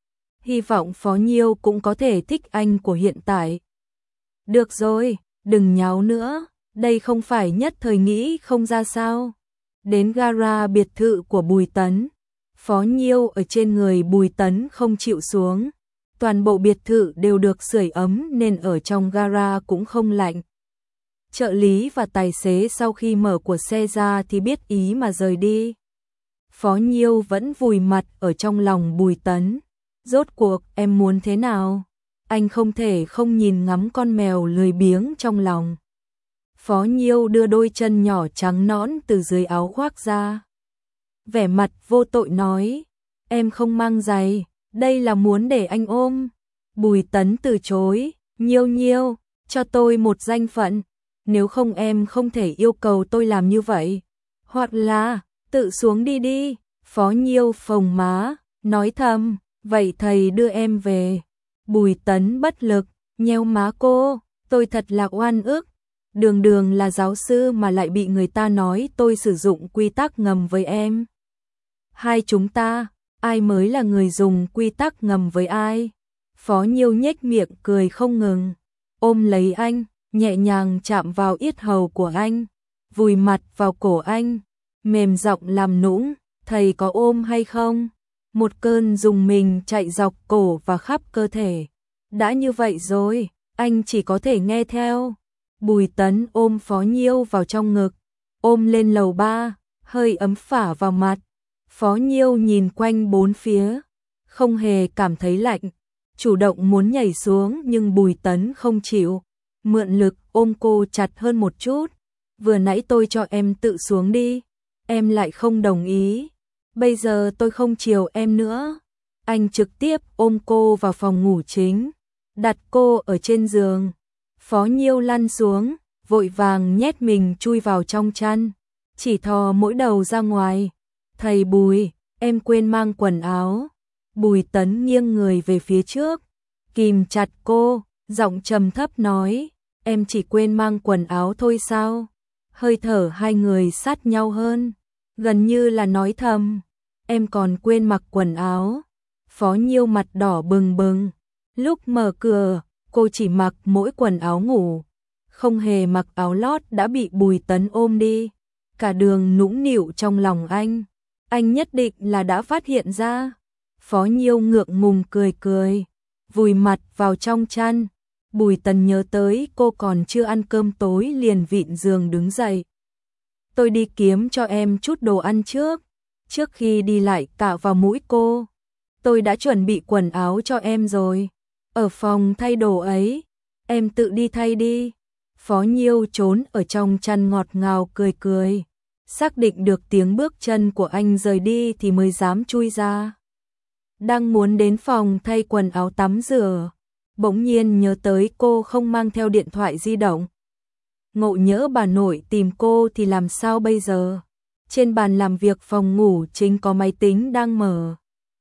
S1: Hy vọng Phó Nhiêu cũng có thể thích anh của hiện tại. Được rồi, đừng nháo nữa, đây không phải nhất thời nghĩ không ra sao. Đến gara biệt thự của Bùi Tấn, Phó Nhiêu ở trên người Bùi Tấn không chịu xuống. Toàn bộ biệt thự đều được sưởi ấm nên ở trong gara cũng không lạnh. Trợ lý và tài xế sau khi mở của xe ra thì biết ý mà rời đi. Phó Nhiêu vẫn vùi mặt ở trong lòng Bùi Tấn. Rốt cuộc em muốn thế nào? Anh không thể không nhìn ngắm con mèo lười biếng trong lòng. Phó Nhiêu đưa đôi chân nhỏ trắng nõn từ dưới áo khoác ra. Vẻ mặt vô tội nói, em không mang giày, đây là muốn để anh ôm. Bùi Tấn từ chối, Nhiêu, cho tôi một danh phận, nếu không em không thể yêu cầu tôi làm như vậy. Hoặc là, tự xuống đi. Phó Nhiêu phồng má, nói thầm, vậy thầy đưa em về. Bùi Tấn bất lực, nheo má cô, tôi thật là oan ức. Đường là giáo sư mà lại bị người ta nói tôi sử dụng quy tắc ngầm với em. Hai chúng ta, ai mới là người dùng quy tắc ngầm với ai? Phó Nhiêu nhếch miệng cười không ngừng, ôm lấy anh, nhẹ nhàng chạm vào yết hầu của anh, vùi mặt vào cổ anh, mềm giọng làm nũng, thầy có ôm hay không? Một cơn rùng mình chạy dọc cổ và khắp cơ thể. Đã như vậy rồi, anh chỉ có thể nghe theo. Bùi Tấn ôm Phó Nhiêu vào trong ngực, ôm lên lầu 3, hơi ấm phả vào mặt. Phó Nhiêu nhìn quanh bốn phía, không hề cảm thấy lạnh, chủ động muốn nhảy xuống nhưng Bùi Tấn không chịu, mượn lực ôm cô chặt hơn một chút. Vừa nãy tôi cho em tự xuống đi, em lại không đồng ý. Bây giờ tôi không chiều em nữa. Anh trực tiếp ôm cô vào phòng ngủ chính, đặt cô ở trên giường. Phó Nhiêu lăn xuống, vội vàng nhét mình chui vào trong chăn, chỉ thò mỗi đầu ra ngoài. Thầy Bùi, em quên mang quần áo. Bùi Tấn nghiêng người về phía trước, kìm chặt cô, giọng trầm thấp nói, em chỉ quên mang quần áo thôi sao? Hơi thở hai người sát nhau hơn, gần như là nói thầm, em còn quên mặc quần áo. Phó Nhiêu mặt đỏ bừng bừng, lúc mở cửa, cô chỉ mặc mỗi quần áo ngủ, không hề mặc áo lót đã bị Bùi Tấn ôm đi. Cả đường nũng nịu trong lòng anh nhất định là đã phát hiện ra. Phó Nhiêu ngượng ngùng cười, vùi mặt vào trong chăn. Bùi Tấn nhớ tới cô còn chưa ăn cơm tối liền vịn giường đứng dậy. Tôi đi kiếm cho em chút đồ ăn trước khi đi lại cạo vào mũi cô. tôi đã chuẩn bị quần áo cho em rồi. Ở phòng thay đồ ấy, em tự đi thay đi. Phó Nhiêu trốn ở trong chăn ngọt ngào cười cười. Xác định được tiếng bước chân của anh rời đi thì mới dám chui ra. Đang muốn đến phòng thay quần áo tắm rửa, bỗng nhiên nhớ tới cô không mang theo điện thoại di động. Ngộ nhỡ bà nội tìm cô thì làm sao bây giờ? Trên bàn làm việc phòng ngủ chính có máy tính đang mở.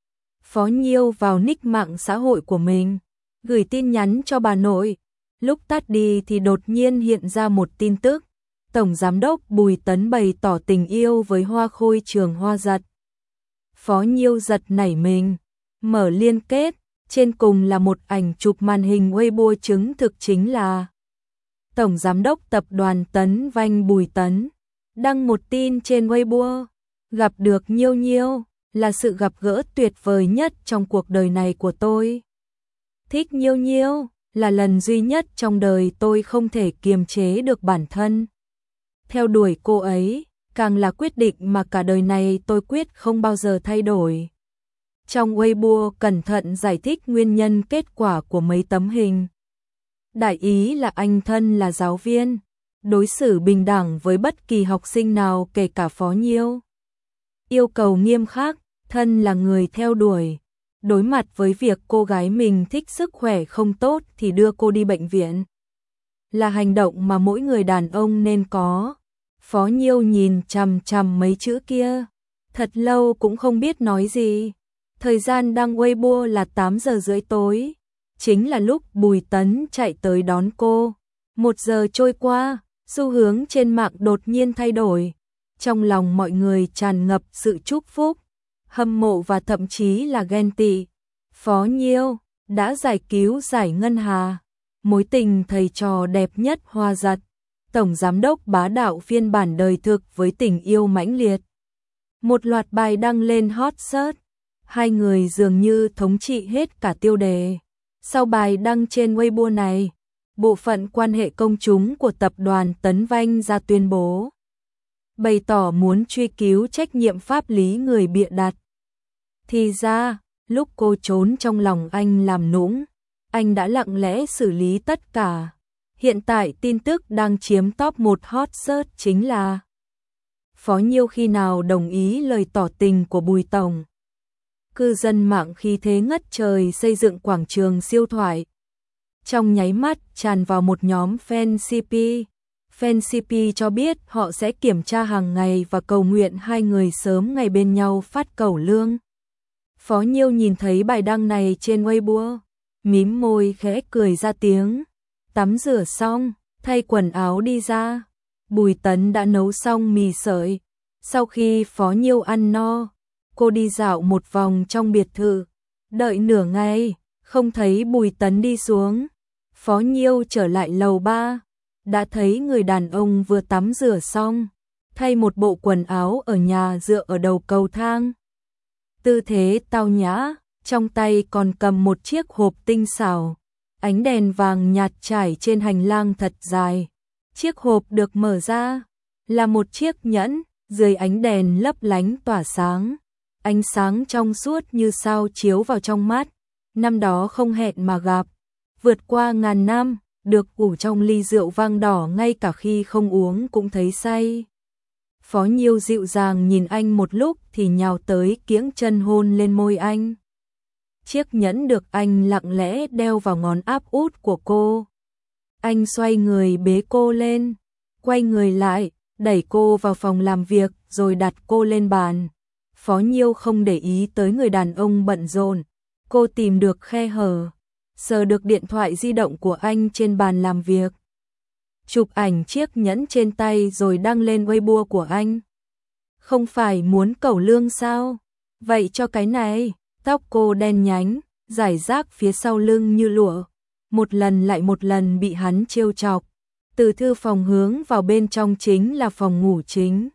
S1: Phó Nhiêu vào nick mạng xã hội của mình, gửi tin nhắn cho bà nội. Lúc tắt đi thì đột nhiên hiện ra một tin tức. Tổng Giám đốc Bùi Tấn bày tỏ tình yêu với Hoa Khôi Trường Hoa Giật. Phó Nhiêu giật nảy mình, mở liên kết, trên cùng là một ảnh chụp màn hình Weibo chứng thực chính là Tổng Giám đốc Tập đoàn Tấn Vanh Bùi Tấn. Đăng một tin trên Weibo, gặp được Nhiêu Nhiêu, là sự gặp gỡ tuyệt vời nhất trong cuộc đời này của tôi. Thích Nhiêu Nhiêu, là lần duy nhất trong đời tôi không thể kiềm chế được bản thân. Theo đuổi cô ấy, càng là quyết định mà cả đời này tôi quyết không bao giờ thay đổi. Trong Weibo cẩn thận giải thích nguyên nhân kết quả của mấy tấm hình. Đại ý là anh thân là giáo viên, đối xử bình đẳng với bất kỳ học sinh nào kể cả Phó Nhiêu. Yêu cầu nghiêm khắc, thân là người theo đuổi. Đối mặt với việc cô gái mình thích sức khỏe không tốt thì đưa cô đi bệnh viện. Là hành động mà mỗi người đàn ông nên có. Phó Nhiêu nhìn chằm chằm mấy chữ kia, thật lâu cũng không biết nói gì. Thời gian đăng Weibo là 8 giờ rưỡi tối, chính là lúc Bùi Tấn chạy tới đón cô. 1 giờ trôi qua, xu hướng trên mạng đột nhiên thay đổi. Trong lòng mọi người tràn ngập sự chúc phúc, hâm mộ và thậm chí là ghen tị. Phó Nhiêu đã giải cứu giải ngân hà, mối tình thầy trò đẹp nhất Hoa Giật. Tổng Giám đốc bá đạo phiên bản đời thực với tình yêu mãnh liệt. Một loạt bài đăng lên hot search, hai người dường như thống trị hết cả tiêu đề. Sau bài đăng trên Weibo này, bộ phận quan hệ công chúng của tập đoàn Tấn Vanh ra tuyên bố, bày tỏ muốn truy cứu trách nhiệm pháp lý người bịa đặt. Thì ra, lúc cô trốn trong lòng anh làm nũng, anh đã lặng lẽ xử lý tất cả. Hiện tại tin tức đang chiếm top 1 hot search chính là Phó Nhiêu khi nào đồng ý lời tỏ tình của Bùi Tổng. Cư dân mạng khí thế ngất trời xây dựng quảng trường siêu thoại. Trong nháy mắt tràn vào một nhóm fan CP. Fan CP cho biết họ sẽ kiểm tra hàng ngày và cầu nguyện hai người sớm ngày bên nhau phát cẩu lương. Phó Nhiêu nhìn thấy bài đăng này trên Weibo, mím môi khẽ cười ra tiếng. Tắm rửa xong, thay quần áo đi ra. Bùi Tấn đã nấu xong mì sợi. Sau khi Phó Nhiêu ăn no, cô đi dạo một vòng trong biệt thự. Đợi nửa ngày, không thấy Bùi Tấn đi xuống. Phó Nhiêu trở lại lầu 3, đã thấy người đàn ông vừa tắm rửa xong, thay một bộ quần áo ở nhà dựa ở đầu cầu thang. Tư thế tao nhã, trong tay còn cầm một chiếc hộp tinh xảo. Ánh đèn vàng nhạt trải trên hành lang thật dài. Chiếc hộp được mở ra, là một chiếc nhẫn, dưới ánh đèn lấp lánh tỏa sáng. Ánh sáng trong suốt như sao chiếu vào trong mắt. Năm đó không hẹn mà gặp, vượt qua ngàn năm, được ủ trong ly rượu vang đỏ ngay cả khi không uống cũng thấy say. Phó Nhiêu dịu dàng nhìn anh một lúc thì nhào tới kiễng chân hôn lên môi anh. Chiếc nhẫn được anh lặng lẽ đeo vào ngón áp út của cô. Anh xoay người bế cô lên, quay người lại, đẩy cô vào phòng làm việc rồi đặt cô lên bàn. Phó Nhiêu không để ý tới người đàn ông bận rộn. Cô tìm được khe hở, sờ được điện thoại di động của anh trên bàn làm việc. Chụp ảnh chiếc nhẫn trên tay rồi đăng lên Weibo của anh. Không phải muốn cẩu lương sao? Vậy cho cái này. Tóc cô đen nhánh, rải rác phía sau lưng như lụa. Một lần lại một lần bị hắn trêu chọc. Từ thư phòng hướng vào bên trong chính là phòng ngủ chính.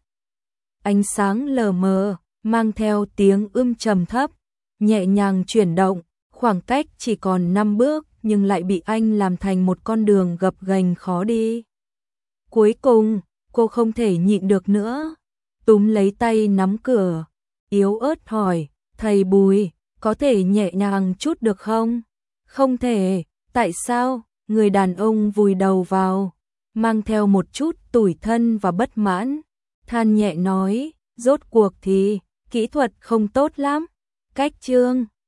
S1: Ánh sáng lờ mờ, mang theo tiếng trầm thấp, nhẹ nhàng chuyển động. Khoảng cách chỉ còn 5 bước nhưng lại bị anh làm thành một con đường gập ghềnh khó đi. Cuối cùng, cô không thể nhịn được nữa. Túm lấy tay nắm cửa, yếu ớt hỏi, thầy Bùi, có thể nhẹ nhàng chút được không? Không thể, tại sao? Người đàn ông vùi đầu vào, mang theo một chút tủi thân và bất mãn, than nhẹ nói, rốt cuộc thì, kỹ thuật không tốt lắm, cách chương.